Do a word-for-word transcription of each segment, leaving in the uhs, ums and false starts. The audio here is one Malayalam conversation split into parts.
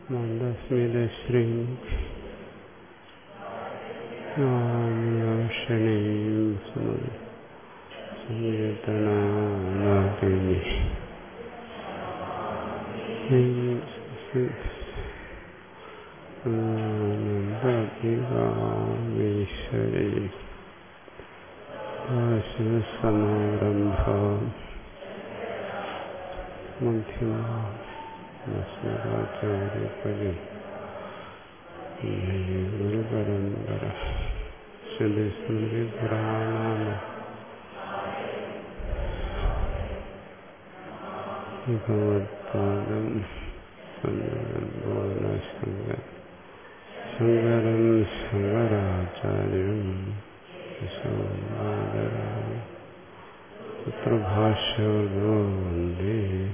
മന്ദസ്മിതശ്രീ ക്ഷണീം സംയതനാനാദിനി ആനന്ദീകാമീശ്വരീ സമാരംഭ മധ്യമാചാര്യപരി ഗുരുപരമ്പര ശ്രുതിസ്മൃതി പുരാണാന ഭഗവത്പാദം ശങ്കര ശങ്കരം ശങ്കരാചാര്യം തത്ര ഭാഷ്യോ വന്ദേ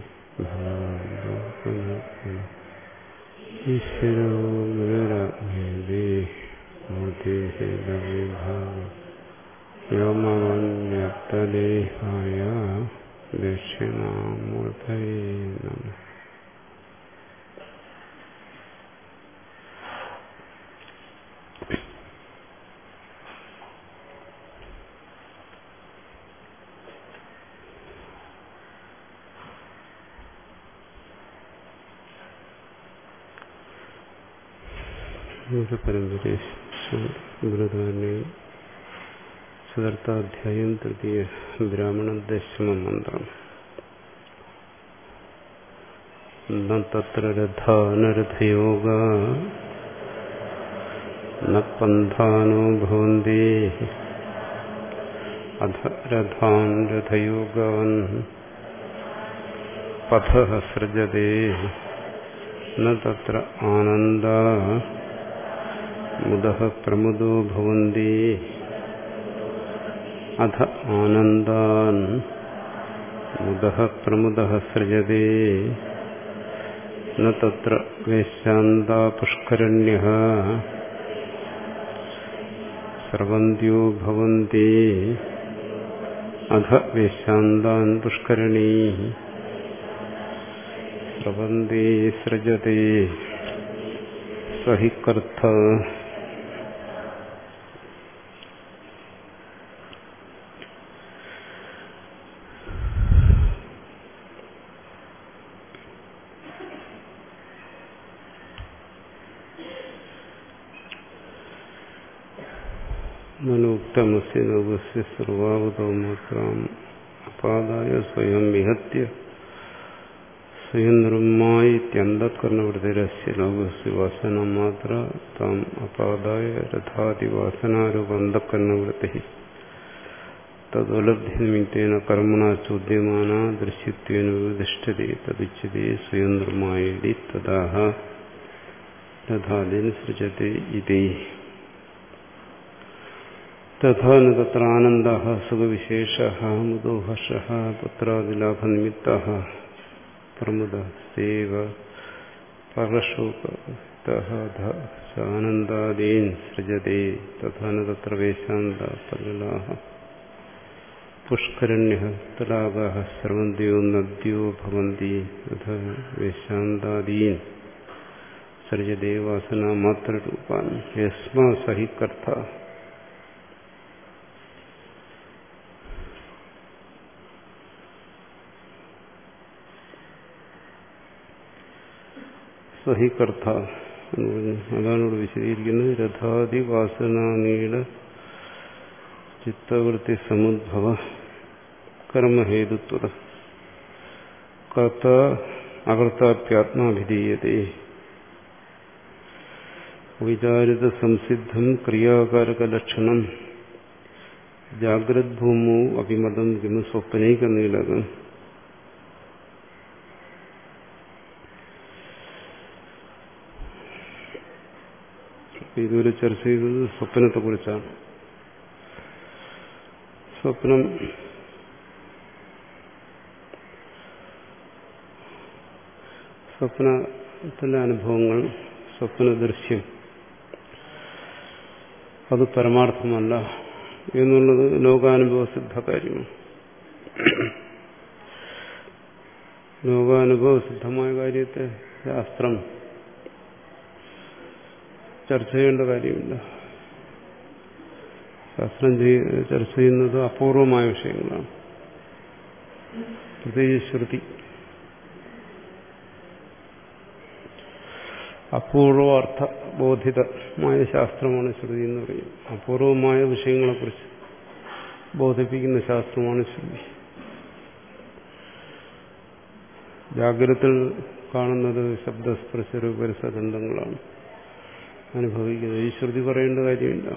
ഈശ്വരോ ഗുരുരഗ്നേദി മൂർത്തിഭേദവിഭാഗ വ്യോമവന്യക്തദേഹായ ദക്ഷിണാമൂർത്തയേ നമഃ. പരമ്പരയെ ഗുരുധാരണ ചതുർത്ഥാധ്യായം തൃതീയ ബ്രാഹ്മണ ദശമ മന്ത്രം. ന തത്ര രഥാനരഥയോഗ ന പന്ഥാനോ ഭവന്തി അധ രഥാൻ രഥയോഗാൻ പഥഃ സൃജതേ ന തത്ര ആനന്ദ മുദഃ പ്രമുദോ ഭവന്തി അധ ആനന്ദാൻ മുദഃ പ്രമുദഃ സൃജതേ ന തത്ര വേശ്യാന്താ പുഷ്കരണ്യഃ സ്രവന്ത്യോ ഭവന്തി അധ വേശ്യാന്താൻ പുഷ്കരണീ സ്രവന്തി സൃജതേ സഹി കർത്ത. മനോക്തമസ്യ ലോകസ്യ സർവാവതോ മാത്രം അപാദായ സ്വയം വിഹത്യ സ്വയം നിർമ്മായിത്യന്തഃകരണവൃത്തിരസ്യ ലോകസ്യ വാസന മാത്ര താം അപാദായ രഥാദിവാസനാരൂപന്തഃകരണവൃത്തി തദുപലബ്ധിനിമിത്തേന കർമ്മണാ ചോദ്യമാന ദൃശ്യത്വേന വിവദിഷ്ഠതി തദുച്യതേ സ്വയം നിർമ്മായേതി തദാഹ രഥാദീൻ സൃജതി ഇതി. തഥാ ന തത്ര ആനന്ദഃ സുഖവിശേഷഃ മുദോ ഹർഷഃ പുത്രാദിലാഭനിമിത്തഃ പ്രമുദസ്തേവ പരശോകതഃ ആനന്ദാദീൻ സൃജതേ. തഥാ ന തത്ര വേശാന്ത പല്ലലാഃ പുഷ്കരണ്യഃ തടാകാഃ സ്രവന്ത്യോ നദ്യോ ഭവന്തി തഥ വേശാന്താദീൻ സൃജതേ വാസനാമാത്രരൂപാൻ യസ്മാ സഹി കർത്ത. സഹി കർത്ത എന്ന് പറഞ്ഞു. അതാണിവിടെ വിശദീകരിക്കുന്നത്. രഥാദിവാസനാനീട ചിത്തവൃത്തി സമുദ്ഭവ കർമ്മഹേതുത്വത കർത്ത അകർത്താപ്യാത്മാഭിധീയതേ വിചാരിത സംസിദ്ധം ക്രിയാകാരകലക്ഷണം ജാഗ്രദ്ഭൂമോ അഭിമതം കിമു സ്വപ്നൈകനീലകം. ഇതുവരെ ചർച്ച ചെയ്തത് സ്വപ്നത്തെ കുറിച്ചാണ്. സ്വപ്നം സ്വപ്നത്തിലെ അനുഭവങ്ങൾ, സ്വപ്നദൃശ്യം അത് പരമാർത്ഥമല്ല എന്നുള്ളത് ലോകാനുഭവ സിദ്ധ കാര്യമാണ്. ലോകാനുഭവ സിദ്ധമായ കാര്യത്തെ ശാസ്ത്രം ചർച്ച ചെയ്യേണ്ട കാര്യമില്ല. ശാസ്ത്രം ചർച്ച ചെയ്യുന്നത് അപൂർവമായ വിഷയങ്ങളാണ്. പ്രത്യേകിച്ച് ശ്രുതി അപൂർവ അർത്ഥബോധിതമായ ശാസ്ത്രമാണ് ശ്രുതി എന്ന് പറയും. അപൂർവമായ വിഷയങ്ങളെക്കുറിച്ച് ബോധിപ്പിക്കുന്ന ശാസ്ത്രമാണ് ശ്രുതി. ജാഗ്രതത്തിൽ കാണുന്നത് ശബ്ദസ്പർശ രൂപരസഗന്ധങ്ങളാണ് അനുഭവിക്കുന്നത്. ഈ ശ്രുതി പറയേണ്ട കാര്യമില്ല.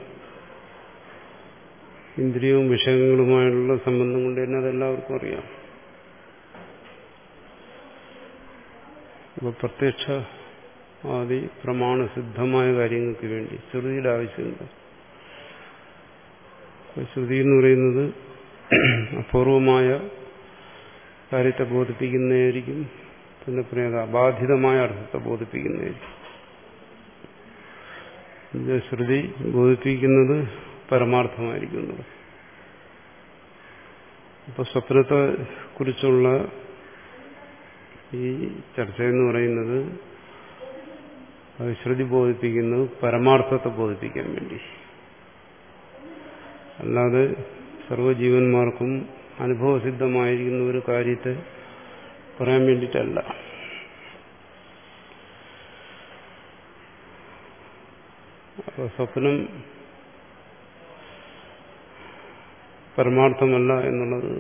ഇന്ദ്രിയവും വിഷയങ്ങളുമായുള്ള സംബന്ധം കൊണ്ട് തന്നെ അതെല്ലാവർക്കും അറിയാം. അപ്പോൾ പ്രത്യക്ഷ ആദി പ്രമാണസിദ്ധമായ കാര്യങ്ങൾക്ക് വേണ്ടി ശ്രുതിയുടെ ആവശ്യമില്ല. ശ്രുതി എന്ന് പറയുന്നത് അപൂർവമായ കാര്യത്തെ ബോധിപ്പിക്കുന്നതായിരിക്കും. പിന്നെ പറയുന്നത് അബാധിതമായ അർത്ഥത്തെ ബോധിപ്പിക്കുന്നതായിരിക്കും. ശ്രുതി ബോധിപ്പിക്കുന്നത് പരമാർത്ഥമായിരിക്കുന്നത്. അപ്പൊ സ്വപ്നത്തെ കുറിച്ചുള്ള ഈ ചർച്ച എന്ന് പറയുന്നത് ശ്രുതി ബോധിപ്പിക്കുന്നത് പരമാർത്ഥത്തെ ബോധിപ്പിക്കാൻ വേണ്ടി, അല്ലാതെ സർവ്വജീവന്മാർക്കും അനുഭവസിദ്ധമായിരിക്കുന്ന ഒരു കാര്യത്തെ പറയാൻ വേണ്ടിയിട്ടല്ല. അപ്പോൾ സ്വപ്നം പരമാർത്ഥമല്ല എന്നുള്ളത്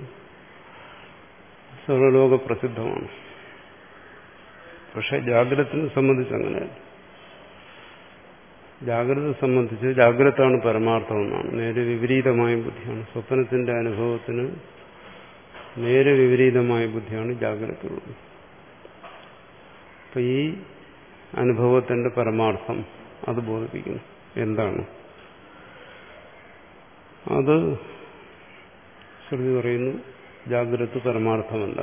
സർവലോക പ്രസിദ്ധമാണ്. പക്ഷെ ജാഗ്രതത്തിനെ സംബന്ധിച്ച് അങ്ങനെയല്ല. ജാഗ്രത സംബന്ധിച്ച് ജാഗ്രതാണ് പരമാർത്ഥമെന്നാണ്. നേരെ വിപരീതമായ ബുദ്ധിയാണ് സ്വപ്നത്തിന്റെ അനുഭവത്തിന്. നേരെ വിപരീതമായ ബുദ്ധിയാണ് ജാഗ്രതയുള്ളത്. അപ്പൊ ഈ അനുഭവത്തിന്റെ പരമാർത്ഥം അത് ബോധിപ്പിക്കുന്നു. എന്താണ് അത്? ശ്രുതി പറയുന്നു ജാഗ്രത പരമാർത്ഥമല്ല.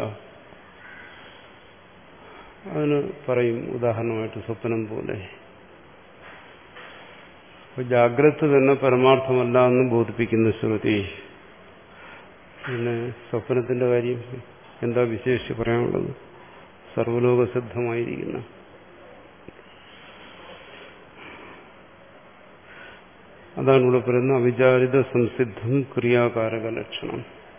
അതിന് പറയും ഉദാഹരണമായിട്ട് സ്വപ്നം പോലെ. അപ്പൊ ജാഗ്രത തന്നെ പരമാർത്ഥമല്ല എന്ന് ബോധിപ്പിക്കുന്ന ശ്രുതി. പിന്നെ സ്വപ്നത്തിന്റെ കാര്യം എന്താ വിശേഷിച്ച് പറയാനുള്ളത്? സർവലോകസിദ്ധമായിരിക്കുന്ന അതാണ് ഇവിടെ പറയുന്നത് അവിചാരിത സംസിദ്ധം ക്രിയാകാരക ലക്ഷണം.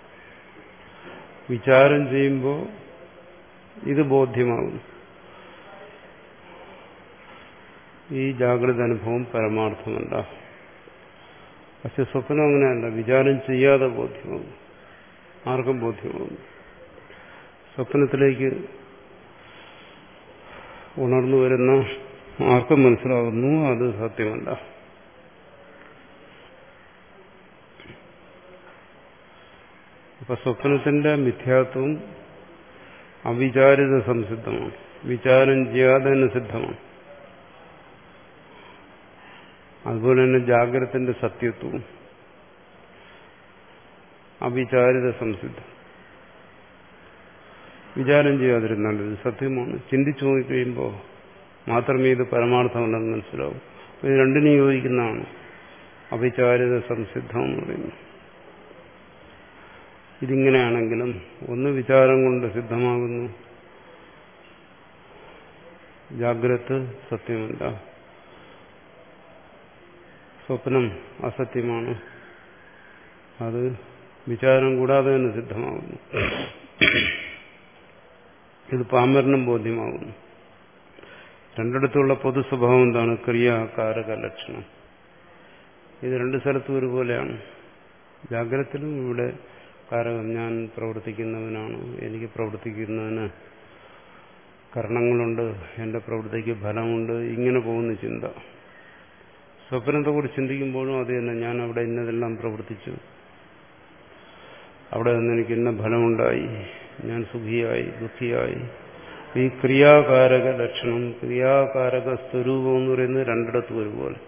വിചാരം ചെയ്യുമ്പോൾ ഇത് ബോധ്യമാകും. ഈ ജാഗ്രത അനുഭവം പരമാർത്ഥമല്ല. പക്ഷെ സ്വപ്നം അങ്ങനെയല്ല. വിചാരം ചെയ്യാതെ ബോധ്യമാകും. ആർക്കും ബോധ്യമാകും. സ്വപ്നത്തിലേക്ക് ഉണർന്നു വരുന്ന ആർക്കും മനസ്സിലാകുന്നു അത് സത്യമല്ല. അപ്പൊ സ്വപ്നത്തിന്റെ മിഥ്യാത്വം അവിചാരിത സംസിദ്ധമാണ്. വിചാരം ചെയ്യാതെ തന്നെ സിദ്ധമാണ്. അതുപോലെ തന്നെ ജാഗ്രതത്തിന്റെ സത്യത്വവും അവിചാരിത സംസിദ്ധം. വിചാരം ചെയ്യാതിരുന്നാൽ ഇത് സത്യമാണ്. ചിന്തിച്ചു നോക്കിക്കഴിയുമ്പോൾ മാത്രമേ ഇത് പരമാർത്ഥമല്ലെന്ന് മനസ്സിലാവും. ഇത് രണ്ടിനും യോജിക്കുന്നതാണ് അവിചാരിത സംസിദ്ധം എന്ന് പറയുന്നത്. ഇതിങ്ങനെയാണെങ്കിലും ഒന്ന് വിചാരം കൊണ്ട് സിദ്ധമാകുന്നു, ജാഗ്രത സത്യമല്ല, സ്വപ്നം അസത്യമാണ്, അത് വിചാരം കൂടാതെ തന്നെ സിദ്ധമാകുന്നു. ഇത് പാമരനും ബോധ്യമാകുന്നു. രണ്ടിടത്തുള്ള പൊതു സ്വഭാവം എന്താണ്? ക്രിയാകാരക ലക്ഷണം. ഇത് രണ്ട് സ്ഥലത്തും ഒരുപോലെയാണ്. ജാഗ്രതത്തിലും ഇവിടെ കാരകം ഞാൻ പ്രവർത്തിക്കുന്നവനാണ്, എനിക്ക് പ്രവർത്തിക്കുന്നതിന് കരണങ്ങളുണ്ട്, എന്റെ പ്രവൃത്തിക്ക് ഫലമുണ്ട്, ഇങ്ങനെ പോകുന്ന ചിന്ത. സ്വപ്നത്തെക്കുറിച്ച് ചിന്തിക്കുമ്പോഴും അത് തന്നെ, ഞാൻ അവിടെ ഇന്നതെല്ലാം പ്രവർത്തിച്ചു, അവിടെ നിന്ന് എനിക്ക് ഇന്ന ഫലമുണ്ടായി, ഞാൻ സുഖിയായി ദുഃഖിയായി. ഈ ക്രിയാകാരക ലക്ഷണം, ക്രിയാകാരക സ്വരൂപം എന്ന് പറയുന്നത് രണ്ടിടത്തും ഒരുപോലെ.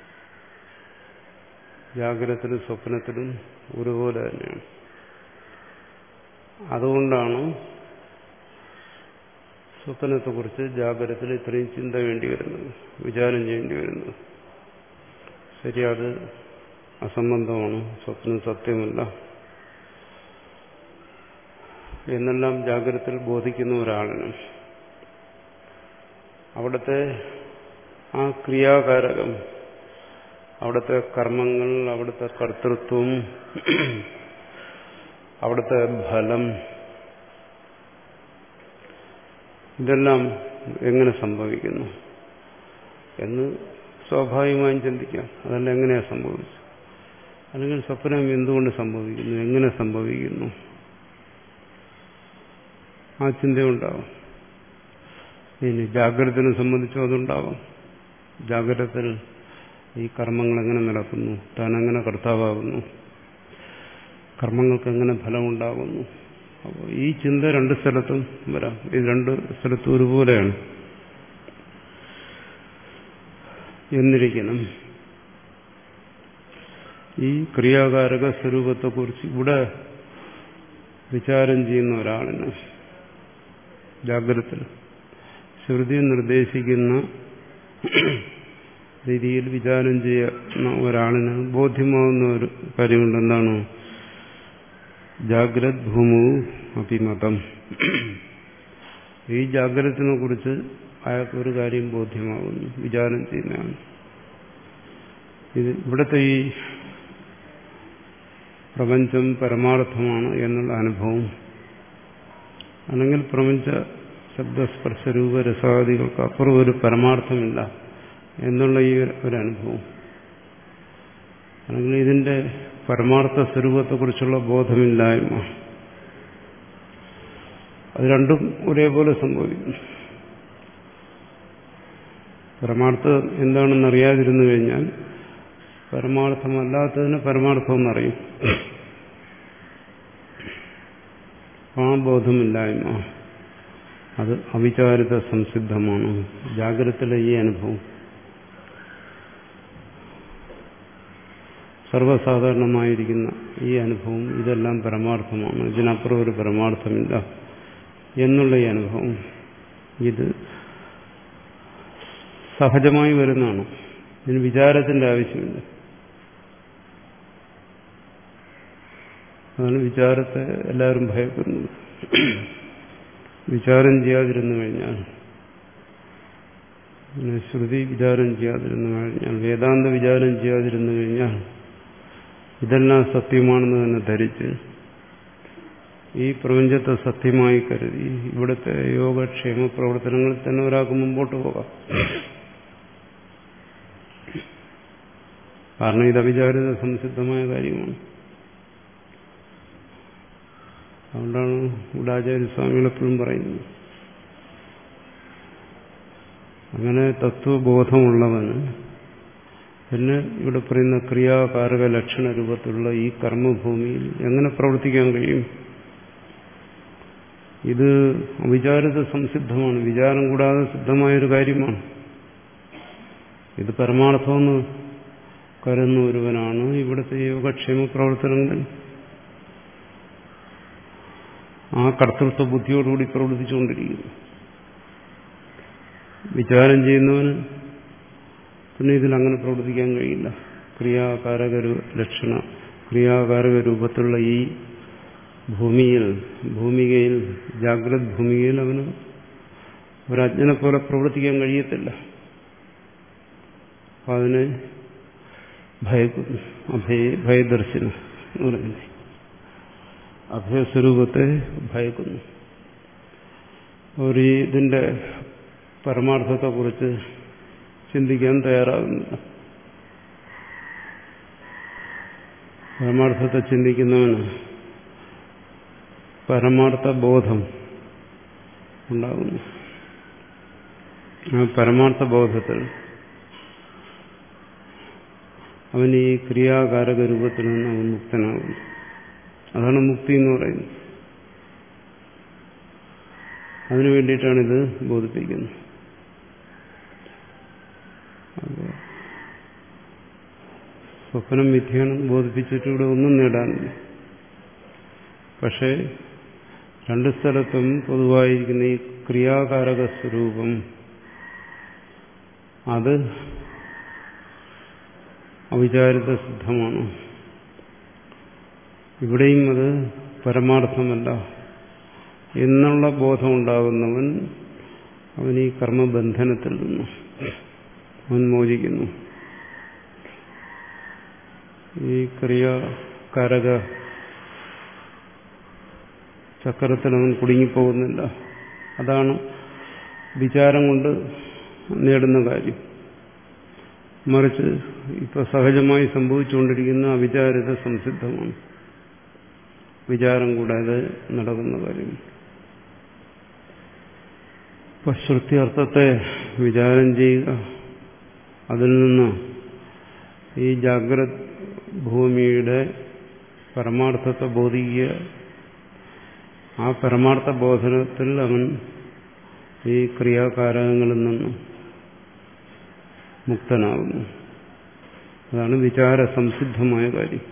ജാഗ്രതത്തിലും സ്വപ്നത്തിലും ഒരുപോലെ തന്നെയാണ്. അതുകൊണ്ടാണ് സ്വപ്നത്തെക്കുറിച്ച് ജാഗ്രതത്തിൽ ഇത്രയും ചിന്ത വേണ്ടി വരുന്നത്, വിചാരം ചെയ്യേണ്ടി വരുന്നത്. ശരി, അത് അസംബന്ധമാണ്, സ്വപ്നം സത്യമല്ല എന്നെല്ലാം ജാഗ്രതത്തിൽ ബോധിക്കുന്ന ഒരാളിന് അവിടുത്തെ ആ ക്രിയാകാരകം അവിടുത്തെ കർമ്മങ്ങൾ, അവിടുത്തെ കർത്തൃത്വം, അവിടുത്തെ ഫലം, ഇതെല്ലാം എങ്ങനെ സംഭവിക്കുന്നു എന്ന് സ്വാഭാവികമായും ചിന്തിക്കാം. അതെല്ലാം എങ്ങനെയാണ് സംഭവിച്ചത്, അല്ലെങ്കിൽ സ്വപ്നം എന്തുകൊണ്ട് സംഭവിക്കുന്നു, എങ്ങനെ സംഭവിക്കുന്നു, ആ ചിന്തയുണ്ടാവും. ഇനി ജാഗ്രതനെ സംബന്ധിച്ചും അതുണ്ടാവാം. ജാഗ്രതത്തിൽ ഈ കർമ്മങ്ങൾ എങ്ങനെ നടക്കുന്നു, താൻ എങ്ങനെ കർത്താവാകുന്നു, കർമ്മങ്ങൾക്ക് എങ്ങനെ ഫലമുണ്ടാകുന്നു. അപ്പോൾ ഈ ചിന്ത രണ്ട് സ്ഥലത്തും വരാം. ഇത് രണ്ട് സ്ഥലത്തും ഒരുപോലെയാണ് എന്നിരിക്കണം. ഈ ക്രിയാകാരക സ്വരൂപത്തെക്കുറിച്ച് ഇവിടെ വിചാരം ചെയ്യുന്ന ഒരാളിന് ജാഗ്രത ശ്രുതി നിർദ്ദേശിക്കുന്ന രീതിയിൽ വിചാരം ചെയ്യുന്ന ഒരാളിന് ബോധ്യമാവുന്ന ഒരു കാര്യമുണ്ട്. എന്താണ്? ജാഗ്രത് ഭൂമു അഭിമതം. ഈ ജാഗ്രതത്തിനെ കുറിച്ച് അയാൾക്ക് ഒരു കാര്യം ബോധ്യമാകുന്നു, വിചാരം ചെയ്യുന്നതാണ്. ഇത് ഇവിടുത്തെ ഈ പ്രപഞ്ചം പരമാർത്ഥമാണ് എന്നുള്ള അനുഭവം, അല്ലെങ്കിൽ പ്രപഞ്ച ശബ്ദസ്പർശരൂപ രസാദികൾക്ക് അപ്പുറം ഒരു പരമാർത്ഥമില്ല എന്നുള്ള ഈ ഒരു അനുഭവം, അല്ലെങ്കിൽ ഇതിന്റെ പരമാർത്ഥ സ്വരൂപത്തെക്കുറിച്ചുള്ള ബോധമില്ലായ്മ, അത് രണ്ടും ഒരേപോലെ സംഭവിക്കുന്നു. പരമാർത്ഥം എന്താണെന്ന് അറിയാതിരുന്നു കഴിഞ്ഞാൽ പരമാർത്ഥമല്ലാത്തതിന് പരമാർത്ഥമെന്നറിയും. ആ ബോധമില്ലായ്മ അത് അവിചാരിത സംസിദ്ധമാണ്. ജാഗ്രതയിലെ ഈ അനുഭവം സർവ്വസാധാരണമായിരിക്കുന്ന ഈ അനുഭവം, ഇതെല്ലാം പരമാർത്ഥമാണ്, ഇതിനപ്പുറം ഒരു പരമാർത്ഥമില്ല എന്നുള്ള ഈ അനുഭവം, ഇത് സഹജമായി വരുന്നതാണ്. ഇതിന് വിചാരത്തിന്റെ ആവശ്യമില്ല. അതാണ് വിചാരത്തെ എല്ലാവരും ഭയപ്പെടുന്നത്. വിചാരം ചെയ്യാതിരുന്നു കഴിഞ്ഞാൽ, പിന്നെ ശ്രുതി വിചാരം ചെയ്യാതിരുന്നു കഴിഞ്ഞാൽ, വേദാന്ത വിചാരം ചെയ്യാതിരുന്നു കഴിഞ്ഞാൽ, ഇതെല്ലാം സത്യമാണെന്ന് തന്നെ ധരിച്ച് ഈ പ്രപഞ്ചത്തെ സത്യമായി കരുതി ഇവിടുത്തെ യോഗക്ഷേമ പ്രവർത്തനങ്ങളിൽ തന്നെ ഒരാൾക്ക് മുമ്പോട്ട് പോകാം. കാരണം ഇത് അവിചാരിത സംസിദ്ധമായ കാര്യമാണ്. അതുകൊണ്ടാണ് ഇവിടെ ആചാര്യസ്വാമികൾ എപ്പോഴും പറയുന്നത്, അങ്ങനെ തത്വബോധമുള്ളവന് പിന്നെ ഇവിടെ പറയുന്ന ക്രിയാകാരക ലക്ഷണ രൂപത്തിലുള്ള ഈ കർമ്മഭൂമിയിൽ എങ്ങനെ പ്രവർത്തിക്കാൻ കഴിയും? ഇത് അവിചാരിത സംസിദ്ധമാണ്, വിചാരം കൂടാതെ സിദ്ധമായൊരു കാര്യമാണ്. ഇത് പരമാർത്ഥമെന്ന് കരുതുന്ന ഒരുവനാണ് ഇവിടുത്തെ യോഗക്ഷേമ പ്രവർത്തനങ്ങളിൽ ആ കർത്തൃത്വ ബുദ്ധിയോടുകൂടി പ്രവർത്തിച്ചുകൊണ്ടിരിക്കുന്നു. വിചാരം ചെയ്യുന്നവന് പിന്നെ ഇതിലങ്ങനെ പ്രവർത്തിക്കാൻ കഴിയില്ല. ക്രിയാകാരക ലക്ഷണ ക്രിയാകാരക രൂപത്തിലുള്ള ഈ ഭൂമിയിൽ ഭൂമികയിൽ ജാഗ്രത് ഭൂമികയിൽ അവന് ഒരജ്ഞനെ പോലെ പ്രവർത്തിക്കാൻ കഴിയത്തില്ല. അപ്പം അതിനെ ഭയക്കുന്നു. അഭയ ഭയദർശനം എന്ന് പറയുന്നത് അഭയസ്വരൂപത്തെ ഭയക്കുന്നു. ഒരു ഇതിന്റെ പരമാർത്ഥത്തെക്കുറിച്ച് ചിന്തിക്കാൻ തയ്യാറാകുന്നില്ല. പരമാർത്ഥത്തെ ചിന്തിക്കുന്നവന് പരമാർത്ഥ ബോധം ഉണ്ടാകുന്നു. ആ പരമാർത്ഥ ബോധത്തിൽ അവൻ ഈ ക്രിയാകാരക രൂപത്തിൽ നിന്ന് അവൻ മുക്തനാകുന്നു. അതാണ് മുക്തി എന്ന് പറയുന്നത്. അതിനു വേണ്ടിയിട്ടാണിത് ബോധിപ്പിക്കുന്നത്. അപ്പോൾ സ്വപ്നം മിഥ്യയാണെന്ന് ബോധിപ്പിച്ചിട്ട് ഇവിടെ ഒന്നും നേടാനില്ല. പക്ഷേ രണ്ട് സ്ഥലത്തും പൊതുവായിരിക്കുന്ന ഈ ക്രിയാകാരക സ്വരൂപം അത് അവിചാരിത സിദ്ധമാണ്. ഇവിടെയും അത് പരമാർത്ഥമല്ല എന്നുള്ള ബോധമുണ്ടാകുന്നവൻ അവൻ ഈ കർമ്മബന്ധനത്തിൽ നിന്ന് അവൻ മോചിക്കുന്നു. ഈ ക്രിയാകാരക ചക്രത്തിലൊന്നും കുടുങ്ങിപ്പോകുന്നില്ല. അതാണ് വിചാരം കൊണ്ട് നേടുന്ന കാര്യം. മറിച്ച് ഇപ്പൊ സഹജമായി സംഭവിച്ചുകൊണ്ടിരിക്കുന്ന അവിചാരിത സംസിദ്ധമാണ്. വിചാരം കൂടാതെ നടക്കുന്ന കാര്യം. ഇപ്പൊ ശ്രുത്യർത്ഥത്തെ വിചാരം ചെയ്യുക, അതിൽ നിന്ന് ഈ ജാഗ്രത് ഭൂമിയുടെ പരമാർത്ഥത്തെ ബോധിക്കുക, ആ പരമാർത്ഥ ബോധനത്തിൽ അവൻ ഈ ക്രിയാകാരകങ്ങളിൽ നിന്ന് മുക്തനാകുന്നു. അതാണ് വിചാര സംസിദ്ധമായ കാര്യം.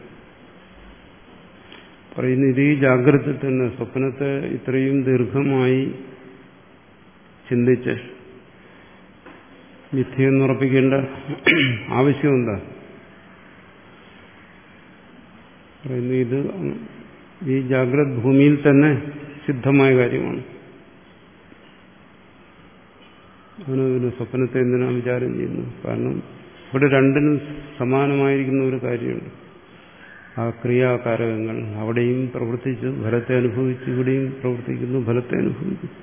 പറയുന്നു ഇത് ഈ ജാഗ്രതയിൽ തന്നെ സ്വപ്നത്തെ ഇത്രയും ദീർഘമായി ചിന്തിച്ച് മിഥ്യയെന്നുറപ്പിക്കേണ്ട ആവശ്യമെന്താ? പറയുന്നു ഇത് ഈ ജാഗ്രത് ഭൂമിയിൽ തന്നെ സിദ്ധമായ കാര്യമാണ്. അവന് ഒരു സ്വപ്നത്തെ എന്തിനാണ് വിചാരം ചെയ്യുന്നത്? കാരണം ഇവിടെ രണ്ടിനും സമാനമായിരിക്കുന്ന ഒരു കാര്യമുണ്ട്. ആ ക്രിയാകാരകങ്ങൾ അവിടെയും പ്രവർത്തിച്ചു ഫലത്തെ അനുഭവിച്ചു, ഇവിടെയും പ്രവർത്തിക്കുന്നു ഫലത്തെ അനുഭവിക്കുന്നു.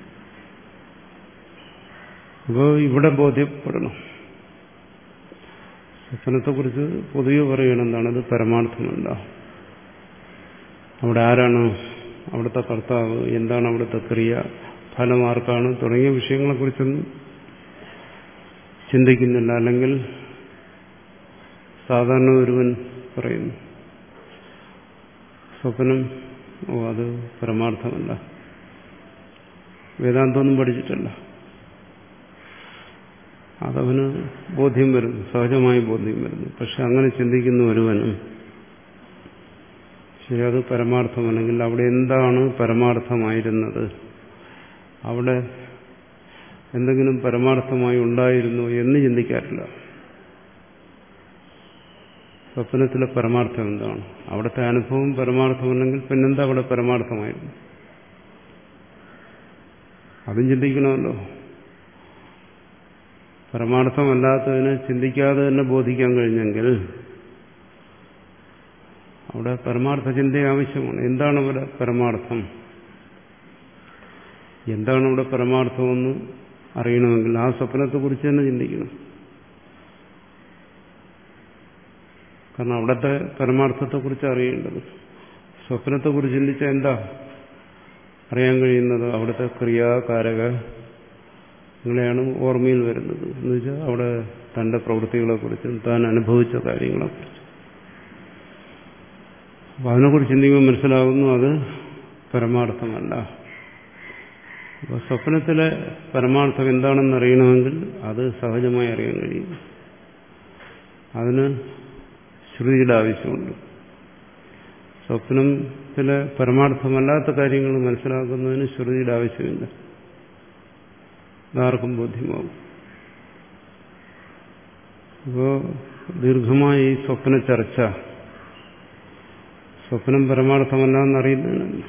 അപ്പോൾ ഇവിടെ ബോധ്യപ്പെടണം. സ്വപ്നത്തെക്കുറിച്ച് പൊതുവെ പറയണം എന്താണ്, അത് പരമാർത്ഥമല്ല. അവിടെ ആരാണ് അവിടുത്തെ കർത്താവ്, എന്താണ് അവിടുത്തെ ക്രിയ, ഫലം ആർക്കാണ് തുടങ്ങിയ വിഷയങ്ങളെക്കുറിച്ചൊന്നും ചിന്തിക്കുന്നില്ല. അല്ലെങ്കിൽ സാധാരണ ഒരുവൻ പറയുന്നു സ്വപ്നം ഓ അത് പരമാർത്ഥമല്ല, വേദാന്തമൊന്നും പഠിച്ചിട്ടല്ല. അതവന് ബോധ്യം വരുന്നു, സഹജമായി ബോധ്യം വരുന്നു. പക്ഷെ അങ്ങനെ ചിന്തിക്കുന്ന ഒരുവനും ശരി അത് പരമാർത്ഥമല്ലെങ്കിൽ അവിടെ എന്താണ് പരമാർത്ഥമായിരുന്നത്, അവിടെ എന്തെങ്കിലും പരമാർത്ഥമായി ഉണ്ടായിരുന്നു എന്ന് ചിന്തിക്കാറില്ല. സ്വപ്നത്തിലെ പരമാർത്ഥം എന്താണ്? അവിടുത്തെ അനുഭവം പരമാർത്ഥമല്ലെങ്കിൽ പിന്നെന്താ അവിടെ പരമാർത്ഥമായിരുന്നു? അതും ചിന്തിക്കണമല്ലോ. പരമാർത്ഥമല്ലാത്തതിനെ ചിന്തിക്കാതെ തന്നെ ബോധിക്കാൻ കഴിഞ്ഞെങ്കിൽ അവിടെ പരമാർത്ഥ ചിന്ത ആവശ്യമാണ്. എന്താണ് അവിടെ പരമാർത്ഥം, എന്താണ് അവിടെ പരമാർത്ഥമെന്ന് അറിയണമെങ്കിൽ ആ സ്വപ്നത്തെക്കുറിച്ച് തന്നെ ചിന്തിക്കണം. കാരണം അവിടുത്തെ പരമാർത്ഥത്തെക്കുറിച്ച് അറിയേണ്ടത്. സ്വപ്നത്തെക്കുറിച്ച് ചിന്തിച്ചാൽ എന്താ അറിയാൻ കഴിയുന്നത്? അവിടുത്തെ ക്രിയാകാരക ങ്ങളെയാണ് ഓർമ്മയിൽ വരുന്നത്. എന്ന് വെച്ചാൽ അവിടെ തന്റെ പ്രവൃത്തികളെക്കുറിച്ചും താൻ അനുഭവിച്ച കാര്യങ്ങളെക്കുറിച്ചും. അപ്പം അതിനെക്കുറിച്ച് ചിന്തിക്കുമ്പോൾ മനസ്സിലാകുന്നു അത് പരമാർത്ഥമല്ല. അപ്പോൾ സ്വപ്നത്തിലെ പരമാർത്ഥം എന്താണെന്ന് അറിയണമെങ്കിൽ അത് സഹജമായി അറിയാൻ കഴിയും. അതിന് ശ്രുതിയുടെ ആവശ്യമുണ്ട്. സ്വപ്നത്തിലെ പരമാർത്ഥമല്ലാത്ത കാര്യങ്ങൾ മനസ്സിലാക്കുന്നതിന് ശ്രുതിയുടെ ആവശ്യമില്ല. അതാർക്കും ബോധ്യമാകും. അപ്പോൾ ദീർഘമായി ഈ സ്വപ്ന ചർച്ച സ്വപ്നം പരമാർത്ഥമല്ല എന്നറിയുന്നതിനല്ല.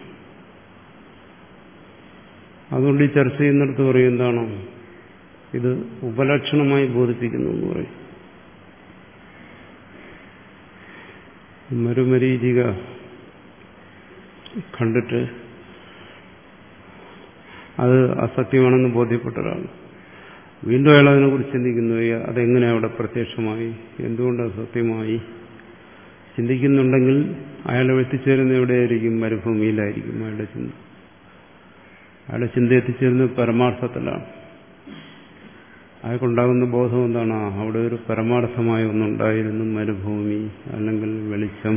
അതുകൊണ്ട് ഈ ചർച്ച ചെയ്യുന്നിടത്ത് പറയും എന്താണോ ഇത് ഉപലക്ഷണമായി ബോധിപ്പിക്കുന്നു എന്ന് പറയും. മരുമരീചിക കണ്ടിട്ട് അത് അസത്യമാണെന്ന് ബോധ്യപ്പെട്ട ഒരാൾ വീണ്ടും അയാൾ അതിനെക്കുറിച്ച് ചിന്തിക്കുന്നു. അതെങ്ങനെ അവിടെ പ്രത്യക്ഷമായി, എന്തുകൊണ്ട് സത്യമായി ചിന്തിക്കുന്നുണ്ടെങ്കിൽ അയാൾ എത്തിച്ചേരുന്ന എവിടെയായിരിക്കും? മരുഭൂമിയിലായിരിക്കും അയാളുടെ ചിന്ത. അയാളുടെ ചിന്ത എത്തിച്ചേരുന്നത് പരമാർത്ഥത്തിലാണ്. അയാൾക്കുണ്ടാകുന്ന ബോധം എന്താണ്? അവിടെ ഒരു പരമാർത്ഥമായ ഒന്നുണ്ടായിരുന്നു, മരുഭൂമി അല്ലെങ്കിൽ വെളിച്ചം.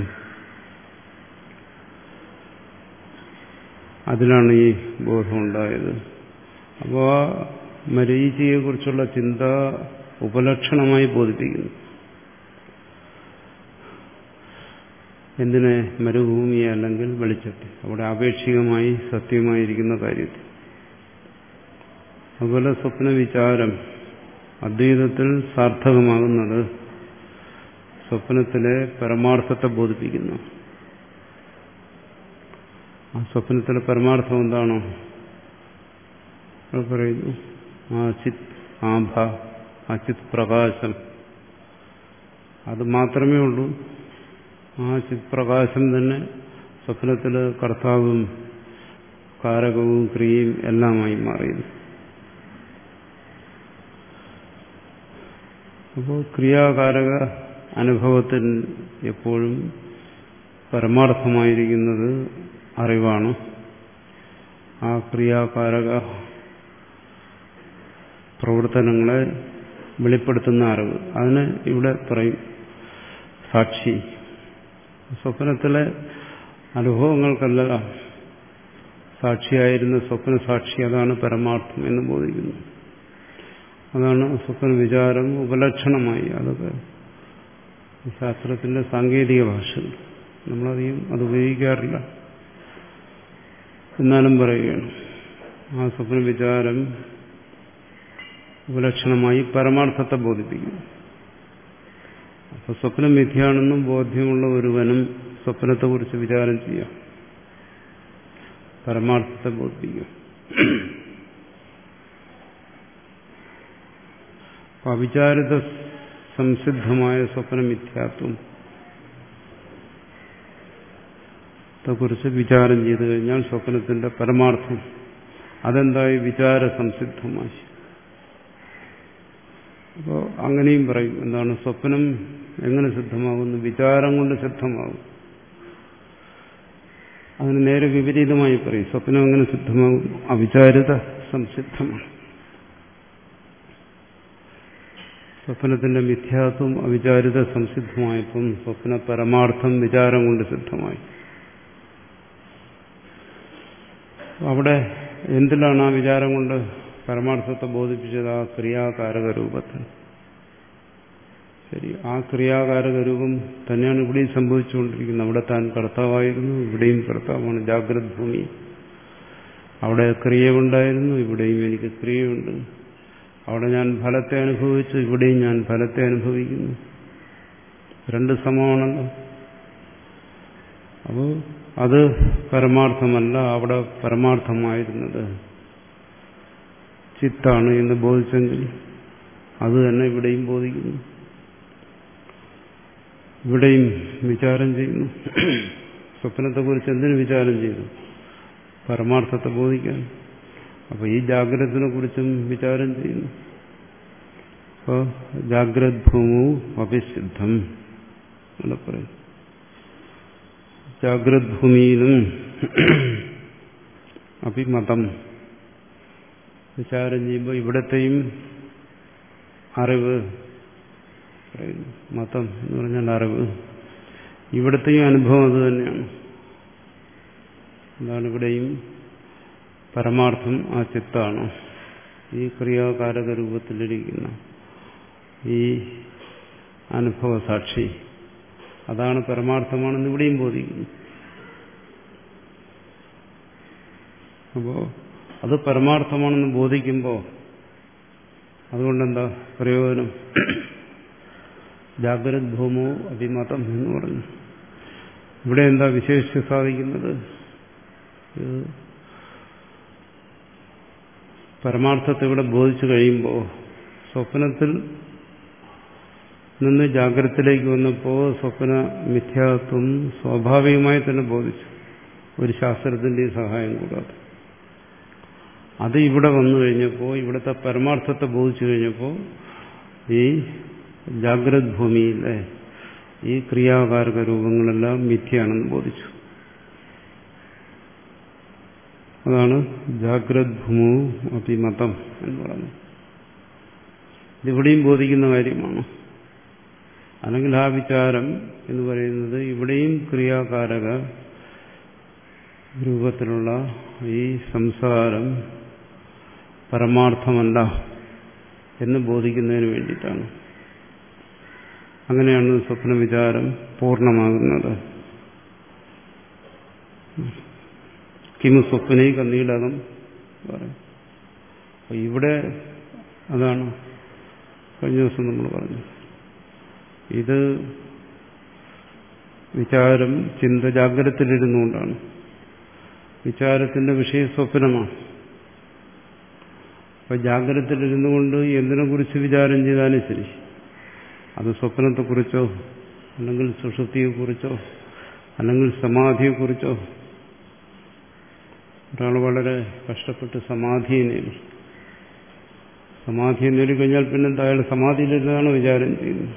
അതിലാണ് ഈ ബോധം ഉണ്ടായത്. അപ്പോൾ ആ മരീചിയെക്കുറിച്ചുള്ള ചിന്ത ഉപലക്ഷണമായി ബോധിപ്പിക്കുന്നു. എന്തിനെ? മരുഭൂമിയെ അല്ലെങ്കിൽ വെളിച്ചത്തെ, അവിടെ ആപേക്ഷികമായി സത്യമായിരിക്കുന്ന കാര്യത്തിൽ. അതുപോലെ സ്വപ്ന വിചാരം അദ്വൈതത്തിൽ സാർത്ഥകമാകുന്നത് സ്വപ്നത്തിലെ പരമാർത്ഥത്തെ ബോധിപ്പിക്കുന്നു. ആ സ്വപ്നത്തിലെ പരമാർത്ഥം എന്താണോ പറയുന്നു? ആ ചിത് ആഭ, ആ ചിത് പ്രകാശം, അത് മാത്രമേ ഉള്ളൂ ആ ചിത്പ്രകാശം തന്നെ സ്വപ്നത്തിൽ കർത്താവും കാരകവും ക്രിയയും എല്ലാമായി മാറിയത്. അപ്പോൾ ക്രിയാകാരക അനുഭവത്തിൽ എപ്പോഴും പരമാർത്ഥമായിരിക്കുന്നത് അറിവാണ്. ആ ക്രിയാകാരക പ്രവർത്തനങ്ങളെ വെളിപ്പെടുത്തുന്ന അറിവ്, അതിന് ഇവിടെ പറയും സാക്ഷി. സ്വപ്നത്തിലെ അനുഭവങ്ങൾക്കല്ല സാക്ഷിയായിരുന്ന സ്വപ്ന സാക്ഷി, അതാണ് പരമാർത്ഥം എന്ന് ബോധിക്കുന്നു. അതാണ് സ്വപ്ന വിചാരം ഉപലക്ഷണമായി. അതൊക്കെ ശാസ്ത്രത്തിന്റെ സാങ്കേതിക ഭാഷ, നമ്മളധികം അത് ഉപയോഗിക്കാറില്ല. എന്നാലും പറയുകയാണ്, ആ സ്വപ്ന വിചാരം ഉപലക്ഷണമായി പരമാർത്ഥത്തെ ബോധിപ്പിക്കുന്നു. അപ്പൊ സ്വപ്നം മിഥ്യയാണെന്നും ബോധ്യമുള്ള ഒരുവനും സ്വപ്നത്തെക്കുറിച്ച് വിചാരം ചെയ്യാം, പരമാർത്ഥത്തെ ബോധിപ്പിക്കും. അവിചാരിത സംസിദ്ധമായ സ്വപ്ന മിഥ്യാത്വം ത്തെക്കുറിച്ച് വിചാരം ചെയ്തു കഴിഞ്ഞാൽ സ്വപ്നത്തിന്റെ പരമാർത്ഥം അതെന്തായി വിചാര സംസിദ്ധമായി. അപ്പോൾ അങ്ങനെയും പറയും, എന്താണ് സ്വപ്നം എങ്ങനെ സിദ്ധമാകുന്നു? വിചാരം കൊണ്ട് സിദ്ധമാകും. അതിന് നേരെ വിപരീതമായി പറയും, സ്വപ്നം എങ്ങനെ സിദ്ധമാകും? അവിചാരിത സംസിദ്ധമാണ്. സ്വപ്നത്തിന്റെ മിഥ്യാത്വം അവിചാരിത സംസിദ്ധമായപ്പം സ്വപ്ന പരമാർത്ഥം വിചാരം കൊണ്ട് സിദ്ധമായി. അവിടെ എന്തിലാണ് ആ വിചാരം കൊണ്ട് പരമാർത്ഥത്തെ ബോധിപ്പിച്ചത്? ആ ക്രിയാകാരക രൂപത്തിൽ. ശരി, ആ ക്രിയാകാരക രൂപം തന്നെയാണ് ഇവിടെയും സംഭവിച്ചുകൊണ്ടിരിക്കുന്നത്. അവിടെ താൻ കർത്താവായിരുന്നു, ഇവിടെയും കർത്താവാണ്. ജാഗ്രത് ഭൂമി, അവിടെ ക്രിയയുണ്ടായിരുന്നു, ഇവിടെയും എനിക്ക് ക്രിയയുണ്ട്. അവിടെ ഞാൻ ഫലത്തെ അനുഭവിച്ചു, ഇവിടെയും ഞാൻ ഫലത്തെ അനുഭവിക്കുന്നു. രണ്ട് സമമാണല്ലോ. അപ്പോൾ അത് പരമാർത്ഥമല്ല, അവിടെ പരമാർത്ഥമായിരുന്നത് ചിത്താണ് എന്ന് ബോധിച്ചെങ്കിൽ അത് തന്നെ ഇവിടെയും ബോധിക്കുന്നു, ഇവിടെയും വിചാരം ചെയ്യുന്നു. സ്വപ്നത്തെക്കുറിച്ച് എന്തിനു വിചാരം ചെയ്തു? പരമാർത്ഥത്തെ ബോധിക്കാൻ. അപ്പോൾ ഈ ജാഗ്രതത്തിനെ കുറിച്ചും വിചാരം ചെയ്യുന്നു. അപ്പോൾ ജാഗ്രത് ഭൂമു അഭിസിദ്ധം എന്ന് പറയും. ജാഗ്രത് ഭൂമിയിലും അഭിമതം വിചാരം ചെയ്യുമ്പോൾ ഇവിടത്തെയും അറിവ് പറയുന്നു. മതം എന്ന് പറഞ്ഞാൽ അറിവ്. ഇവിടത്തെയും അനുഭവം അത് തന്നെയാണ്. എന്താണ് ഇവിടെയും പരമാർത്ഥം ആ ചിത്താണ്. ഈ ക്രിയാകാരക രൂപത്തിലിരിക്കുന്ന ഈ അനുഭവ സാക്ഷി അതാണ് പരമാർത്ഥമാണെന്ന് ഇവിടെയും ബോധിക്കുന്നു. അപ്പോൾ അത് പരമാർത്ഥമാണെന്ന് ബോധിക്കുമ്പോൾ അതുകൊണ്ടെന്താ പ്രയോജനം? ജാഗ്രത് ഭൂമോ അഭിമതം എന്ന് പറഞ്ഞു. ഇവിടെ എന്താ വിശേഷിച്ച് സാധിക്കുന്നത്? പരമാർത്ഥത്തെ ഇവിടെ ബോധിച്ചു കഴിയുമ്പോൾ സ്വപ്നത്തിൽ നിന്ന് ജാഗ്രതത്തിലേക്ക് വന്നപ്പോൾ സ്വപ്ന മിഥ്യാത്വം സ്വാഭാവികമായി തന്നെ ബോധിച്ചു, ഒരു ശാസ്ത്രത്തിന്റെയും സഹായം കൂടാതെ. അത് ഇവിടെ വന്നു കഴിഞ്ഞപ്പോൾ, ഇവിടുത്തെ പരമാർത്ഥത്തെ ബോധിച്ചു കഴിഞ്ഞപ്പോൾ ഈ ജാഗ്രത് ഭൂമിയിലെ ഈ ക്രിയാകാരക രൂപങ്ങളെല്ലാം മിഥ്യയാണെന്ന് ബോധിച്ചു. അതാണ് ജാഗ്രത് ഭൂമു അഭിമതം എന്ന് പറയുന്നത്. ഇതിവിടെയും ബോധിക്കുന്ന കാര്യമാണ്. അല്ലെങ്കിൽ ആ വിചാരം എന്ന് പറയുന്നത് ഇവിടെയും ക്രിയാകാരക രൂപത്തിലുള്ള ഈ സംസാരം പരമാർത്ഥമല്ല എന്ന് ബോധിക്കുന്നതിന് വേണ്ടിയിട്ടാണ്. അങ്ങനെയാണ് സ്വപ്ന വിചാരം പൂർണ്ണമാകുന്നത്. കിമു സ്വപ്നൈ കന്നീടകം പറയും. അപ്പൊ ഇവിടെ അതാണ് കഴിഞ്ഞ ദിവസം നമ്മൾ പറഞ്ഞു. ഇത് വിചാരം ചിന്ത ജാഗ്രതത്തിലിരുന്നുകൊണ്ടാണ്. വിചാരത്തിന്റെ വിഷയ സ്വപ്നമാണ്. അപ്പൊ ജാഗ്രതത്തിലിരുന്നു കൊണ്ട് എന്തിനെ കുറിച്ച് വിചാരം ചെയ്താലും ശരി, അത് സ്വപ്നത്തെക്കുറിച്ചോ അല്ലെങ്കിൽ സുഷുപ്തിയെക്കുറിച്ചോ അല്ലെങ്കിൽ സമാധിയെക്കുറിച്ചോ ഒരാൾ വളരെ കഷ്ടപ്പെട്ട് സമാധിയെ നേടി. സമാധിയെ നേടിക്കഴിഞ്ഞാൽ പിന്നെ അയാൾ സമാധിയിലിരുന്നാണ് വിചാരം ചെയ്യുന്നത്.